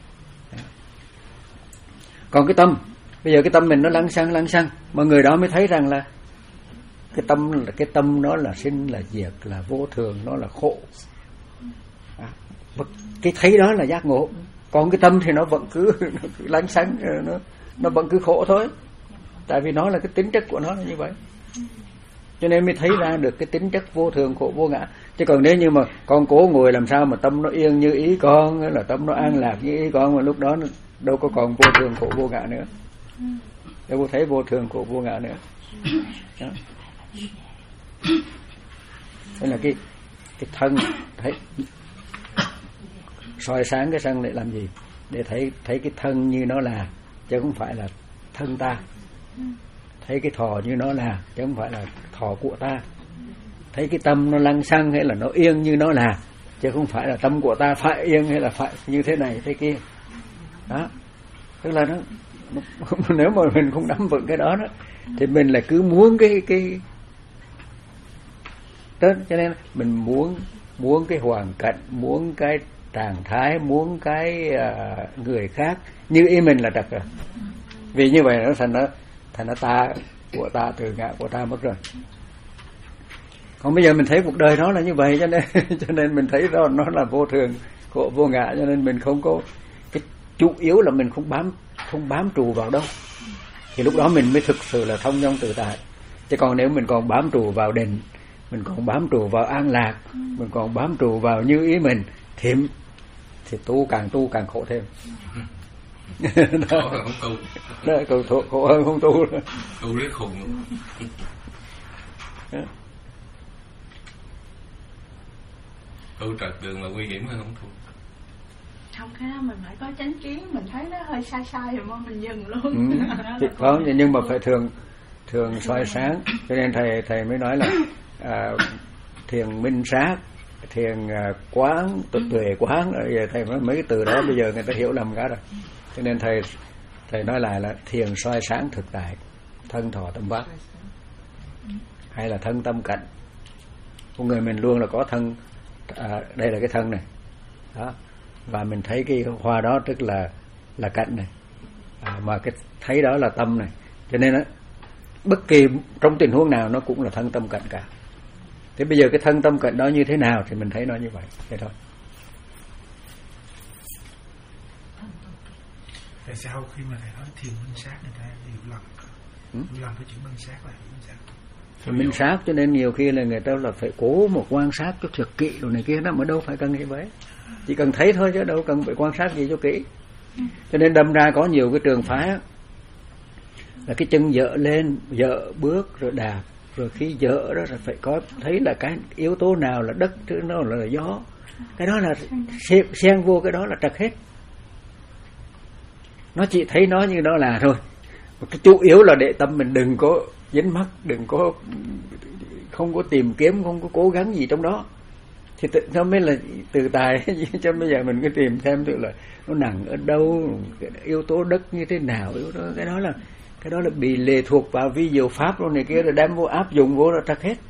Còn cái tâm, bây giờ cái tâm mình nó lăng xăng lăng xăng, mà người đó mới thấy rằng là cái tâm cái tâm nó là sinh là diệt, là vô thường, nó là khổ. À, cái thấy đó là giác ngộ. Còn cái tâm thì nó vẫn cứ, nó cứ lăng xăng, nó nó vẫn cứ khổ thôi. Tại vì nó là cái tính chất của nó là như vậy. Cho nên mới thấy ra được cái tính chất vô thường, khổ, vô ngã. Chứ còn nếu như mà con cố ngồi làm sao mà tâm nó yên như ý con, là tâm nó an lạc như ý con, mà lúc đó nó đâu có còn vô thường, khổ, vô ngã nữa. Đâu có thấy vô thường, khổ, vô ngã nữa. Đó. Thế là cái cái thân thấy soi sáng cái sân để làm gì? Để thấy thấy cái thân như nó là, chứ không phải là thân ta. Thấy cái thọ như nó là, chứ không phải là thọ của ta. Thấy cái tâm nó lăng xăng hay là nó yên như nó là, chứ không phải là tâm của ta phải yên hay là phải như thế này thế kia. Đó. Tức là nó, nó nếu mà mình không nắm vững cái đó đó thì mình lại cứ muốn cái cái đó, cho nên mình muốn muốn cái hoàn cảnh, muốn cái trạng thái, muốn cái uh, người khác như ý mình là trật rồi. Vì như vậy nó thành nó thành nó ta của ta, từ ngã của ta mất rồi. Còn bây giờ mình thấy cuộc đời đó là như vậy, cho nên cho nên mình thấy đó nó là vô thường, khổ, vô ngã, cho nên mình không có cái chủ yếu là mình không bám không bám trụ vào đâu. Thì lúc đó mình mới thực sự là thông dong tự tại. Chứ còn nếu mình còn bám trụ vào định, mình còn bám trụ vào an lạc, mình còn bám trụ vào như ý mình, thì thì tu càng tu càng khổ thêm. Khổ hơn không tu. Đó, còn khổ, khổ hơn không tu. Tu rất khùng. Tu trật đường là nguy hiểm hay không tu? Không, cái đó mình phải có chánh kiến, mình thấy nó hơi sai sai rồi mà mình dừng luôn. Ừ. Thì có, nhưng mà phải thường thường soi sáng, cho nên thầy thầy mới nói là à, thiền minh sát, thiền à, quán, tuệ quán, rồi thầy nói mấy cái từ đó bây giờ người ta hiểu lầm cả rồi. Cho nên thầy thầy nói lại là thiền soi sáng thực tại, thân thọ tâm pháp, hay là thân tâm cảnh. Con người mình luôn là có thân, à, đây là cái thân này, đó, và mình thấy cái hoa đó tức là là cảnh này, à, mà cái thấy đó là tâm này. Cho nên á, bất kỳ trong tình huống nào nó cũng là thân tâm cảnh cả. Thế bây giờ cái thân tâm cảnh đó như thế nào thì mình thấy nó như vậy, thế thôi. Tại sao khi mà thầy nói thiền minh sát người ta hiểu lầm, hiểu lầm cái chữ minh sát là minh sát? Thì minh sát cho nên nhiều khi là người ta là phải cố một quan sát cho thật kỹ đồ này kia đó, mà đâu phải cần như vậy. Chỉ cần thấy thôi chứ đâu cần phải quan sát gì cho kỹ. Cho nên đâm ra có nhiều cái trường phái là cái chân dỡ lên, dỡ bước rồi đạp, rồi khi dỡ đó là phải có thấy là cái yếu tố nào là đất, thứ nào là gió, cái đó là xen vô cái đó là trật hết. Nó chỉ thấy nó như đó là thôi. Cái chủ yếu là để tâm mình đừng có dính mắc, đừng có không có tìm kiếm, không có cố gắng gì trong đó, thì tự nó mới là từ tài. Cho bây giờ mình cứ tìm thêm tự là nó nặng ở đâu, yếu tố đất như thế nào, yếu tố cái đó là cái đó là bị lệ thuộc vào vi diệu pháp luôn này kia, rồi đem vô áp dụng vô là trật hết.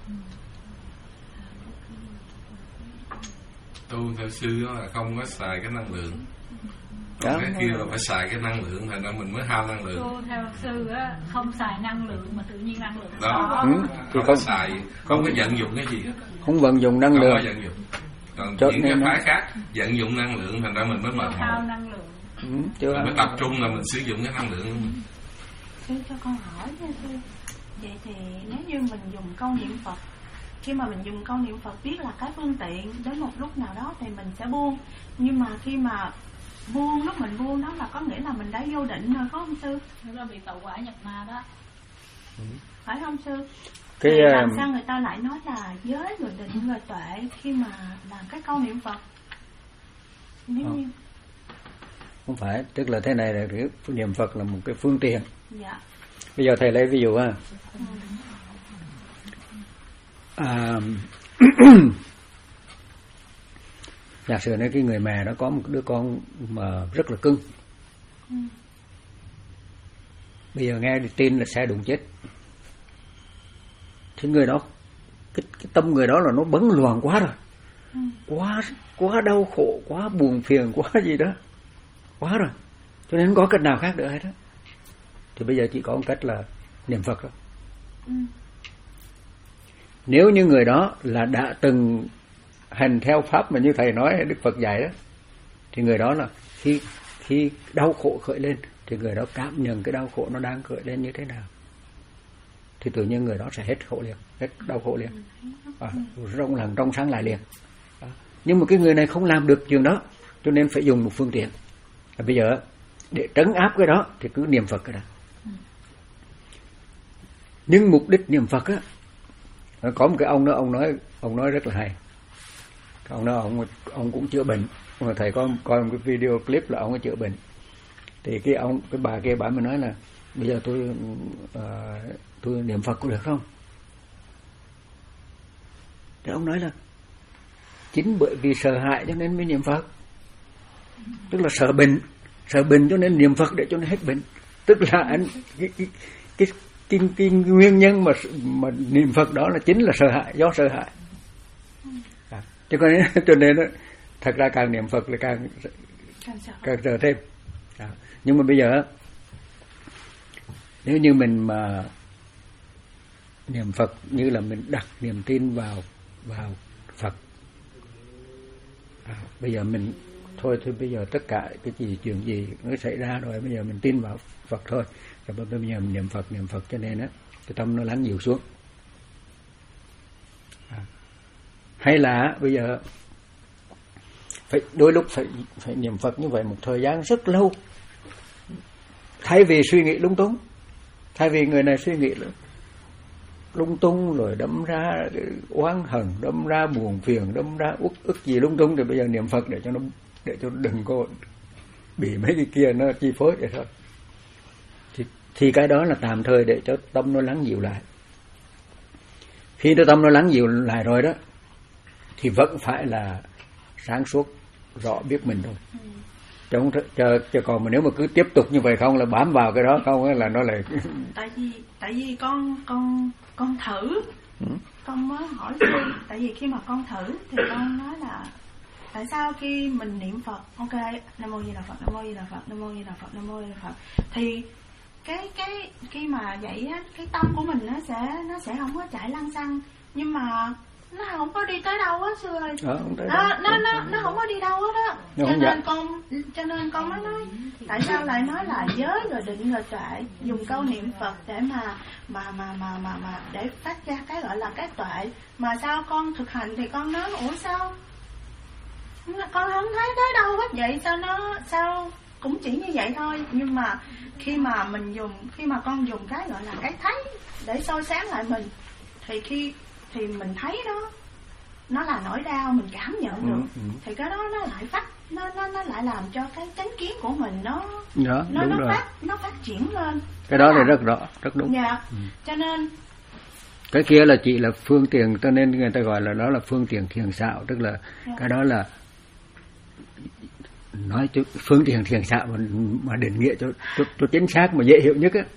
Tu theo sư đó là không có xài cái năng lượng. Đó, cái kia là phải xài cái năng lượng, thành ra mình mới hao năng lượng. Tu theo sư á, không xài năng lượng mà tự nhiên năng lượng Đó, ừ, không, không có xài, không, không có vận dụng cái gì hết. Không vận dụng năng không lượng. Không có vận dụng. Còn Cho những cái phái khác vận dụng năng lượng, thành ra mình mới mệt mỏi. năng lượng. Ừ, chưa mình mới tập trung là mình sử dụng cái năng lượng. Sư cho con hỏi nha sư. Vậy thì nếu như mình dùng câu niệm Phật, khi mà mình dùng câu niệm Phật biết là cái phương tiện, đến một lúc nào đó thì mình sẽ buông. Nhưng mà khi mà buông, lúc mình buông đó là có nghĩa là mình đã vô định rồi, phải không sư? Nó là bị tẩu quả nhập ma đó. Ừ. Phải không sư? Cái, thì làm uh, sao người ta lại nói là giới rồi định rồi tuệ khi mà làm cái câu niệm Phật? Nếu như không phải, tức là thế này là cái niệm Phật là một cái phương tiện. Dạ. Bây giờ thầy lấy ví dụ ha. Ừ. À, giả sử nếu cái người mẹ đó có một đứa con mà rất là cưng, Ừ. bây giờ nghe tin là xe đụng chết, thì người đó cái, cái tâm người đó là nó bấn loạn quá rồi, Ừ. quá quá đau khổ, quá buồn phiền, quá gì đó, quá rồi, cho nên không có cách nào khác được hết đó. Thì bây giờ chỉ có một cách là niệm Phật thôi. Ừ. Nếu như người đó là đã từng hành theo pháp mà như thầy nói Đức Phật dạy đó, thì người đó là khi khi đau khổ khởi lên thì người đó cảm nhận cái đau khổ nó đang khởi lên như thế nào, thì tự nhiên người đó sẽ hết khổ liền, hết đau khổ liền, à, rộng lặng trong sáng lại liền. À, nhưng mà cái người này không làm được chuyện đó, cho nên phải dùng một phương tiện. À, bây giờ để trấn áp cái đó thì cứ niệm Phật cái đó. Nhưng mục đích niệm Phật á, có một cái ông đó, ông nói ông nói rất là hay. Ông đó ông ông cũng chữa bệnh, mà thầy có coi một cái video clip là ông ấy chữa bệnh. Thì cái ông cái bà kia bà mới nói là bây giờ tôi uh, tôi niệm Phật có được không? Thì ông nói là chính bởi vì sợ hãi cho nên mới niệm Phật, tức là sợ bệnh, sợ bệnh cho nên niệm Phật để cho nó hết bệnh. Tức là anh cái cái cái, cái, cái nguyên nhân mà mà niệm Phật đó là chính là sợ hãi, do sợ hãi. À, cho nên cho nên đó, thật ra càng niệm Phật là càng càng sợ thêm. À, nhưng mà bây giờ nếu như mình mà niệm Phật như là mình đặt niềm tin vào vào Phật, à, bây giờ mình thôi thì bây giờ tất cả cái gì chuyện gì nó xảy ra rồi, bây giờ mình tin vào Phật thôi, rồi bây giờ mình niệm Phật niệm Phật cho nên á cái tâm nó lắng dịu xuống. À, hay là bây giờ phải đôi lúc phải phải niệm Phật như vậy một thời gian rất lâu, thay vì suy nghĩ lung tung, thay vì người này suy nghĩ lung tung, rồi đâm ra oán hận, đâm ra buồn phiền, đâm ra uất ức gì lung tung, thì bây giờ niệm Phật để cho nó để cho đừng có bị mấy cái kia nó chi phối vậy thôi. Thì, thì cái đó là tạm thời để cho tâm nó lắng dịu lại. Khi nó tâm nó lắng dịu lại rồi đó, thì vẫn phải là sáng suốt, rõ biết mình thôi. Ừ. Chứ, không, chứ, chứ còn mà nếu mà cứ tiếp tục như vậy không là bám vào cái đó không là nó lại. Tại vì tại vì con con con thử, ừ. con mới hỏi Sư, tại vì khi mà con thử thì con nói là tại sao khi mình niệm Phật, ok, Nam Mô Di Đà Phật, Nam Mô Di Đà Phật, Nam Mô Di Đà Phật, Nam Mô Di Đà Phật, thì cái cái khi mà vậy á, cái tâm của mình nó sẽ nó sẽ không có chạy lăng xăng, nhưng mà nó không có đi tới đâu á Sư ơi. Ờ, à, nó nó nó không có đi đâu hết á. Cho nên dạ. con cho nên con mới nói tại sao lại nói là giới rồi định rồi tuệ, dùng câu niệm Phật để mà mà mà mà mà mà để phát ra cái gọi là cái tuệ, mà sao con thực hành thì con nói ủa sao con không thấy tới đâu hết vậy, sao nó sao cũng chỉ như vậy thôi. Nhưng mà khi mà mình dùng khi mà con dùng cái gọi là cái thấy để soi sáng lại mình, thì khi thì mình thấy đó nó là nỗi đau, mình cảm nhận được, ừ, ừ. thì cái đó nó lại phát nó nó nó lại làm cho cái chánh kiến của mình nó đó, nó nó rồi. phát nó phát triển lên. Cái đó là rất rõ, rất đúng. Dạ. Ừ. Cho nên cái kia là chỉ là phương tiện, cho nên người ta gọi là đó là phương tiện thiền xạo, tức là dạ. cái đó là nói cho phương tiện thiền xạo mà, mà định nghĩa cho, cho cho chính xác mà dễ hiểu nhất á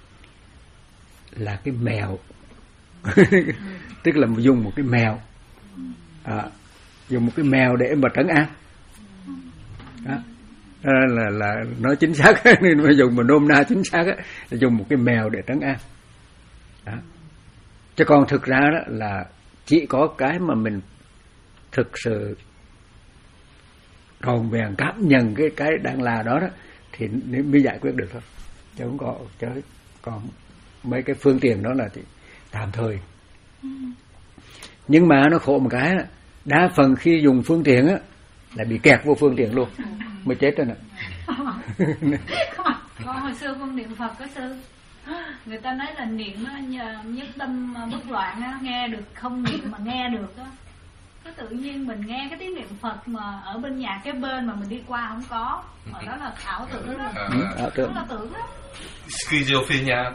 là cái mèo. Tức là dùng một cái mèo, à, dùng một cái mèo để mà trấn an. Đó. Đó là là nói chính xác nên mà dùng mà nôm na chính xác á, là dùng một cái mèo để trấn an. Đó. Chứ còn thực ra đó là chỉ có cái mà mình thực sự tròn vẹn cảm nhận cái cái đang là đó đó thì mới giải quyết được thôi. Chứ không có chứ còn mấy cái phương tiện đó là chỉ tạm thời. Ừ. Nhưng mà nó khổ một cái là đa phần khi dùng phương tiện á là bị kẹt vô phương tiện luôn, ừ. mới chết rồi nè. Con hồi xưa con niệm Phật có Sư, người ta nói là niệm nhất tâm bất loạn á, nghe được không niệm mà nghe được á. Cái tự nhiên mình nghe cái tiếng niệm Phật mà ở bên nhà cái bên mà mình đi qua không có, ở đó là ảo tưởng đó. À, ảo tưởng. Đó là tưởng đó. Schizophrenia đó.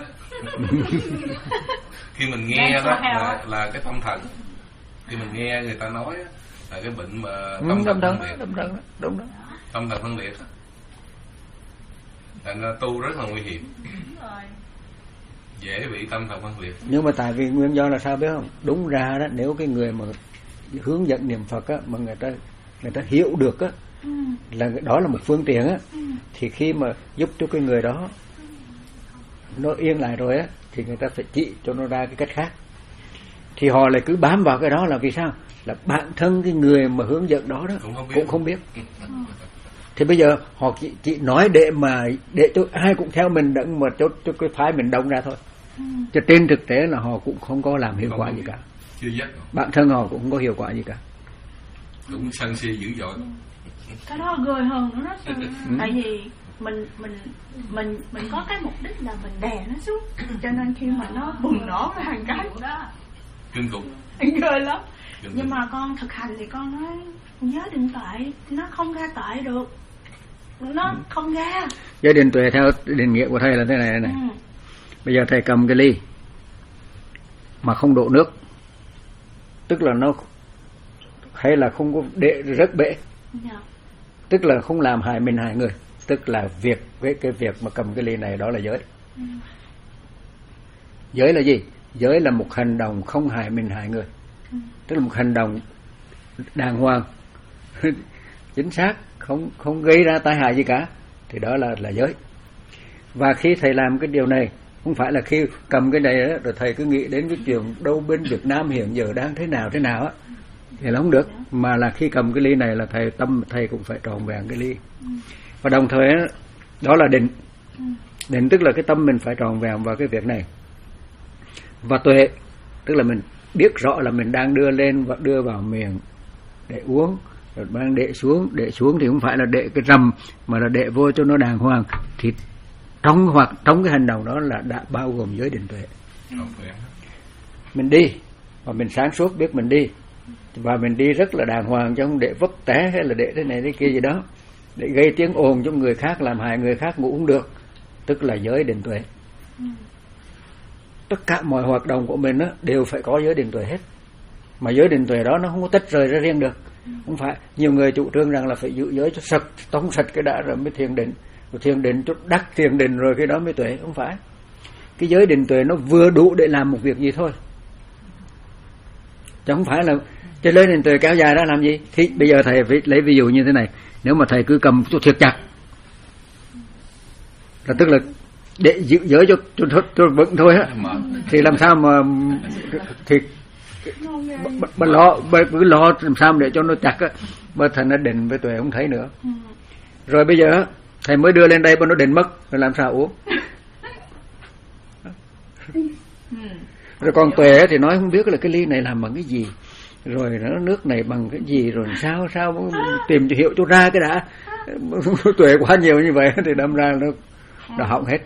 Khi mình nghe đó là, là cái tâm thần. Khi mình nghe người ta nói là cái bệnh mà tâm thần phân biệt. Đúng đó, đúng đó. Tâm thần phân biệt đó. Thành ra tu rất là nguy hiểm. Dễ bị tâm thần phân biệt. Nhưng mà tại vì nguyên do là sao biết không? Đúng ra đó, nếu cái người mà hướng dẫn niệm Phật á, mà người ta người ta hiểu được á, ừ. là đó là một phương tiện á, ừ. thì khi mà giúp cho cái người đó nó yên lại rồi á, thì người ta phải chỉ cho nó ra cái cách khác. Thì họ lại cứ bám vào cái đó là vì sao? Là bản thân cái người mà hướng dẫn đó đó cũng không biết. Cũng không biết. Thì bây giờ họ chỉ, chỉ nói để mà để cho ai cũng theo mình đặng mà cho cho cái phái mình đông ra thôi. Ừ. Cho trên thực tế là họ cũng không có làm hiệu không quả gì cả. Chưa dắt. Bản thân họ cũng không có hiệu quả gì cả. Cũng sân si dữ dội. Cái đó ghê hơn nữa đó. Ừ. Tại vì mình mình mình mình có cái mục đích là mình đè nó xuống, cho nên khi mà nó bùng nổ ra hàng cái đó kinh khủng, ghê lắm. Kinh nhưng mà con thực hành thì con nói giới định tuệ nó không ra tuệ được, nó ừ. không ra. Giới định tuệ theo định nghĩa của thầy là thế này này. Ừ. Bây giờ thầy cầm cái ly mà không đổ nước, tức là nó hay là không có để rớt bể, yeah. tức là không làm hại mình hại người, tức là việc với cái việc mà cầm cái ly này đó là giới. Ừ. Giới là gì? Giới là một hành động không hại mình hại người, ừ. tức là một hành động đàng hoàng, chính xác, không không gây ra tai hại gì cả, thì đó là là giới. Và khi thầy làm cái điều này, không phải là khi cầm cái này đó, rồi thầy cứ nghĩ đến cái chuyện đâu bên Việt Nam hiện giờ đang thế nào thế nào á, thì là không được. Mà là khi cầm cái ly này là thầy tâm thầy cũng phải tròn vẹn cái ly. Và đồng thời đó, đó là định. Định tức là cái tâm mình phải tròn vẹn vào cái việc này. Và tuệ tức là mình biết rõ là mình đang đưa lên và đưa vào miệng để uống, rồi mang để xuống. Để xuống thì không phải là để cái rầm, mà là để vô cho nó đàng hoàng. Thì trong hoặc trong cái hành động đó là đã bao gồm giới định tuệ. mình đi và mình sáng suốt biết mình đi, và mình đi rất là đàng hoàng, chứ không để vấp té hay là để thế này thế kia gì đó để gây tiếng ồn cho người khác, làm hại người khác ngủ không được, tức là giới định tuệ. Tất cả mọi hoạt động của mình đó, đều phải có giới định tuệ hết. Mà giới định tuệ đó nó không có tách rời ra riêng được. Không phải nhiều người chủ trương rằng là phải giữ giới cho sạch, tống sạch cái đã rồi mới thiền định, rồi thiền định chút đắc thiền định rồi cái đó mới tuệ. Không phải. Cái giới định tuệ nó vừa đủ để làm một việc gì thôi, chứ không phải là cái giới định tuệ kéo dài ra làm gì. Thì bây giờ thầy phải lấy ví dụ như thế này, nếu mà thầy cứ cầm cho thiệt chặt là tức là để giữ giới cho cho, cho vững thôi á, thì làm sao mà thì bà lo bà cứ lo làm sao để cho nó chặt á, mà thầy nó định với tuệ không thấy nữa. Rồi bây giờ thầy mới đưa lên đây mà nó định mất rồi làm sao uống. Rồi còn tuệ thì nói không biết là cái ly này làm bằng cái gì, rồi nó nước này bằng cái gì, rồi sao sao tìm cho hiểu cho ra cái đã. Tuệ quá nhiều như vậy thì đâm ra nó nó hỏng hết.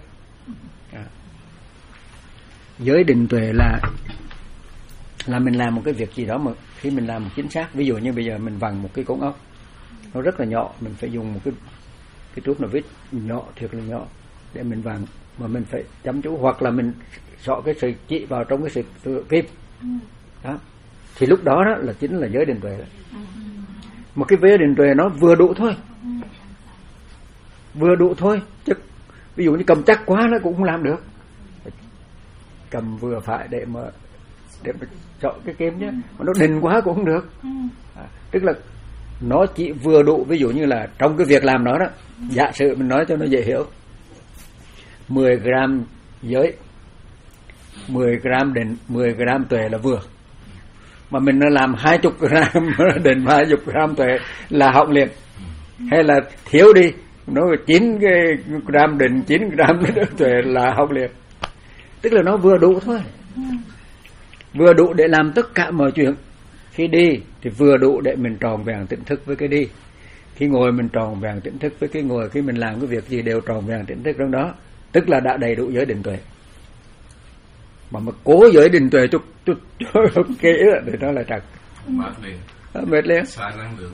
Giới định tuệ là là mình làm một cái việc gì đó mà khi mình làm một chính xác, ví dụ như bây giờ mình vặn một cái cống ốc nó rất là nhỏ, mình phải dùng một cái cái trúc navit nhỏ thiệt là nhỏ để mình vặn, mà mình phải chăm chú, hoặc là mình xọ cái sợi chỉ vào trong cái sợi kim đó, thì lúc đó đó là chính là giới định tuệ. Một cái giới định tuệ nó vừa đủ thôi, vừa đủ thôi, chứ ví dụ như cầm chắc quá nó cũng không làm được, cầm vừa phải để mà để mà chọn cái kim nhé, mà nó định quá cũng không được. À, tức là nó chỉ vừa đủ. Ví dụ như là trong cái việc làm đó đó, giả sử mình nói cho nó dễ hiểu, mười gram giới, mười gram định, mười gram tuệ là vừa. Mà mình nó làm hai mươi gram định, hai mươi gram tuệ là hỏng liền. Hay là thiếu đi, nó chín cái gram định, chín gram tuệ là hỏng liền. Tức là nó vừa đủ thôi, vừa đủ để làm tất cả mọi chuyện. Khi đi thì vừa đủ để mình tròn vẹn tỉnh thức với cái đi, khi ngồi mình tròn vẹn tỉnh thức với cái ngồi, khi mình làm cái việc gì đều tròn vẹn tỉnh thức trong đó, tức là đã đầy đủ giới định tuệ. Mà mà cố giới định tuệ chút chút kỹ thì nó là trật, mệt liền, mệt liền, xài năng lượng.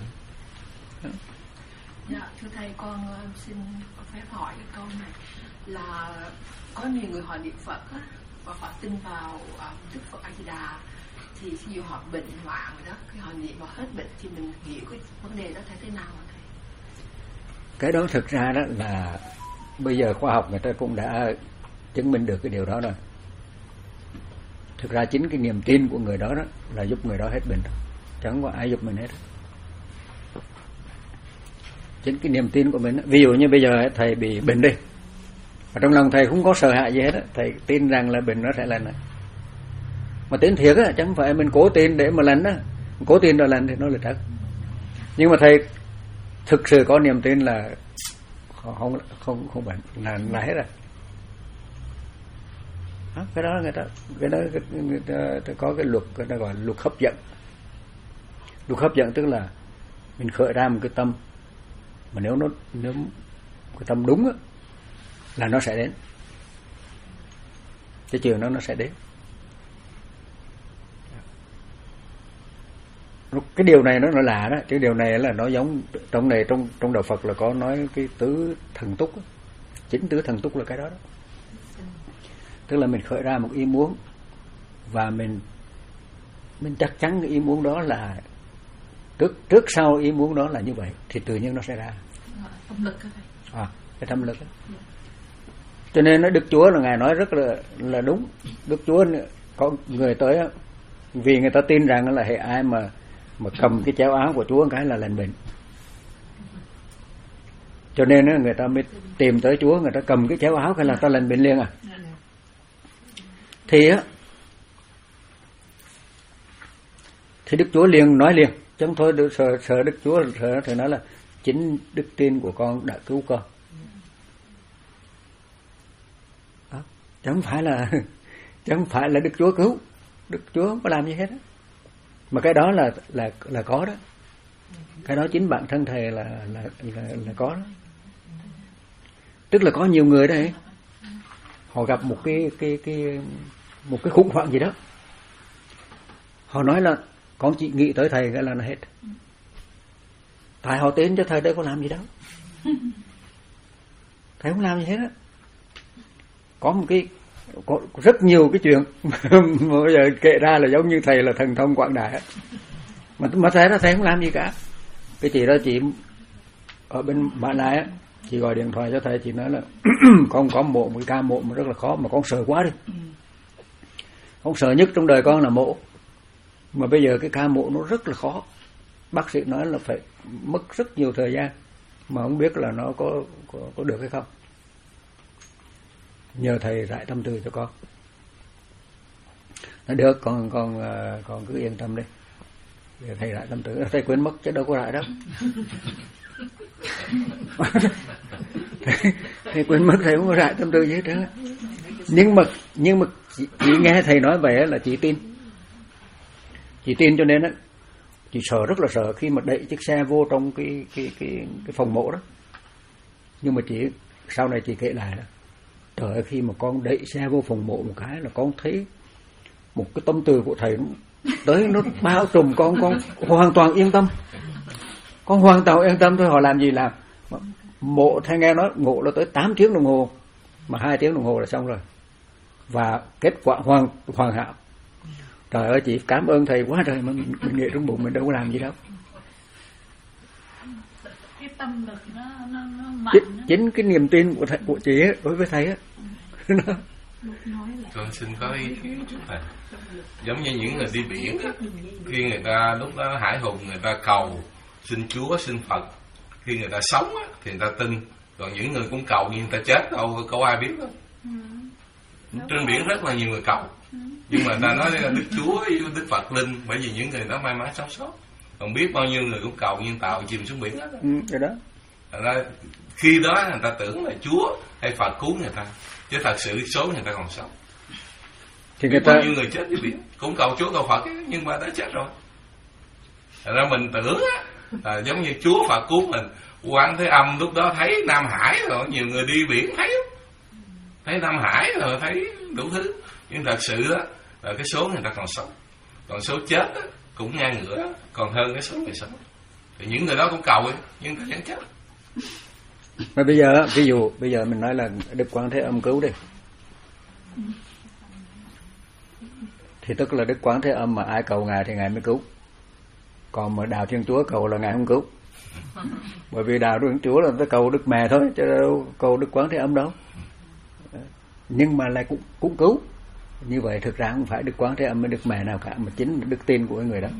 Dạ, thưa thầy, con xin phép hỏi cái câu này là có nhiều người họ niệm Phật á, và họ tin vào uh, Đức Phật A Di Đà, thì ví dụ họ bệnh hoạn rồi đó, khi họ niệm mà hết bệnh thì mình hiểu cái vấn đề đó thấy thế nào hả thầy? Cái đó thực ra đó là bây giờ khoa học người ta cũng đã chứng minh được cái điều đó rồi. Thực ra chính cái niềm tin của người đó đó là giúp người đó hết bệnh, chẳng có ai giúp mình hết. Chính cái niềm tin của mình, ví dụ như bây giờ thầy bị bệnh đi, ở trong lòng thầy không có sợ hãi gì hết, thầy tin rằng là bệnh nó sẽ lành. Mà tin thiệt á, chẳng phải mình cố tin để mà lành á, cố tin rồi lành thì nó là trật. Nhưng mà thầy thực sự có niềm tin là không không không bệnh là là hết rồi. Đó, cái đó người ta cái đó người ta, người ta có cái luật, người ta gọi là luật hấp dẫn. Luật hấp dẫn tức là mình khởi ra một cái tâm, mà nếu nó nếu cái tâm đúng á là nó sẽ đến, cái chiều nó nó sẽ đến. Cái điều này nó nó lạ đó, cái điều này là nó giống trong này trong trong đạo Phật là có nói cái tứ thần túc, chính tứ thần túc là cái đó đó. Tức là mình khởi ra một ý muốn và mình mình chắc chắn cái ý muốn đó là trước trước sau ý muốn đó là như vậy thì tự nhiên nó sẽ ra. Tâm lực đó thầy. À, cái tâm lực đó. Cho nên nói Đức Chúa là ngài nói rất là là đúng. Đức Chúa có người tới vì người ta tin rằng là hệ ai mà mà cầm cái chéo áo của Chúa một cái là lành bệnh. Cho nên người ta mới tìm tới Chúa, người ta cầm cái chéo áo cái là ta lành bệnh liền à. Thì á thì Đức Chúa liền nói liền, chứ không thôi sợ, sợ Đức Chúa sợ thì nói là chính đức tin của con đã cứu con. Đó. Chứ không phải là chứ không phải là Đức Chúa cứu, Đức Chúa không có làm gì hết đó. Mà cái đó là là là có đó, cái đó chính bản thân thầy là là là, là có đó. Tức là có nhiều người đấy, họ gặp một cái cái cái một cái khủng hoảng gì đó, Họ nói là con chỉ nghĩ tới thầy cái là nó hết. Tại họ tên cho thầy đây có làm gì đâu. Thầy không làm gì hết á. Có một cái có rất nhiều cái chuyện mà bây giờ kể ra là giống như thầy là thần thông quảng đại. Mà mà thầy đó thầy không làm gì cả. Cái chị đó chị ở bên bạn này á, chị gọi điện thoại cho thầy, chị nói là con có mổ một cái ca mổ mà rất là khó mà con sợ quá đi. Con sợ nhất trong đời con là mổ. Mà bây giờ cái ca mổ nó rất là khó. Bác sĩ nói là phải mất rất nhiều thời gian mà không biết là nó có có, có được hay không. Nhờ thầy rải tâm tư cho con. Nó được, con con con cứ yên tâm đi. Để thầy rải tâm tư, thầy quên mất chứ đâu có rải đâu. thầy, thầy quên mất, thầy không có rải tâm tư gì hết trơn. Nhưng mà nhưng mà chị, chị nghe thầy nói vậy là chị tin. Chị tin cho nên á, chị sợ rất là sợ khi mà đẩy chiếc xe vô trong cái cái cái cái phòng mổ đó. Nhưng mà chị sau này chị kể lại là trời ơi, khi mà con đẩy xe vô phòng mổ một cái là con thấy một cái tâm từ của thầy nó tới, nó bao trùm con, con hoàn toàn yên tâm. Con hoàn toàn yên tâm thôi, họ làm gì làm. Mổ thầy nghe nói ngộ là tới tám tiếng đồng hồ mà hai tiếng đồng hồ là xong rồi. Và kết quả hoàn hoàn hảo. Trời ơi, chị cảm ơn thầy quá trời mà mình, mình nghĩ trong bụng mình đâu có làm gì đâu. Cái tâm lực nó nó, nó mạnh. Chính, chính cái niềm tin của thầy, của chị ấy, đối với thầy á. Con xin có ý kiến chút thầy. Giống như những người đi biển á, khi người ta lúc đó hải hùng người ta cầu xin Chúa xin Phật, khi người ta sống á thì người ta tin, còn những người cũng cầu nhưng người ta chết đâu có ai biết đâu. Ừ. Trên biển rất là nhiều người cầu. Ừ. Nhưng mà ta nói là Đức Chúa với Đức Phật linh, bởi vì những người đó may mắn sống sót. Còn biết bao nhiêu người cũng cầu nhưng tàu chìm xuống biển đó. Ừ, cái đó. Thành ra khi đó người ta tưởng là Chúa hay Phật cứu người ta, chứ thật sự số người ta còn sống. Thì người ta bao nhiêu người chết dưới biển cũng cầu Chúa cầu Phật ấy, nhưng mà đã chết rồi. Thành ra mình tưởng á, là giống như Chúa Phật cứu mình. Quan Thế Âm lúc đó thấy Nam Hải rồi, nhiều người đi biển thấy thấy Nam Hải rồi, thấy đủ thứ. Nhưng thật sự đó là cái số người ta còn sống, còn số chết đó, cũng ngang ngửa còn hơn cái số người sống. Thì những người đó cũng cầu ấy, nhưng ta vẫn chết. Mà bây giờ ví dụ bây giờ mình nói là Đức Quan Thế Âm cứu đi, thì tức là Đức Quán Thế Âm mà ai cầu ngài thì ngài mới cứu, còn mà Đạo Thiên Chúa cầu là ngài không cứu. Bởi vì Đạo Thiên Chúa là ta cầu Đức Mẹ thôi, chứ đâu cầu Đức Quán Thế Âm đâu. Nhưng mà lại cũng cũng cứu. Như vậy thực ra không phải Đức Quán Thế Âm với Đức Mẹ nào cả, mà chính là đức tin của người đó.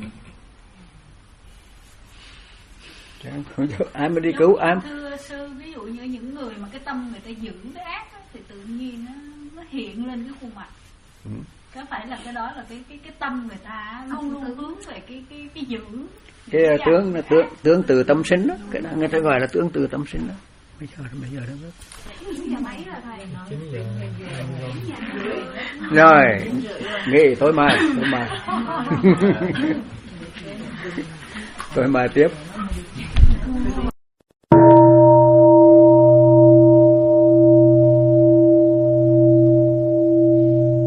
Ai mới đi cứu ai? Thưa sư, ví dụ như những người mà cái tâm người ta giữ cái ác đó, thì tự nhiên nó, nó hiện lên cái khuôn mặt. Ừ. Có phải là cái đó là cái cái cái tâm người ta luôn luôn hướng về cái cái cái giữ cái tướng là tướng tướng từ tâm sinh đó, cái đó người ta gọi là tướng từ tâm sinh đó. Bây giờ bây giờ đó. Rồi, nghỉ tối mai, tối mai. Tối mai tiếp.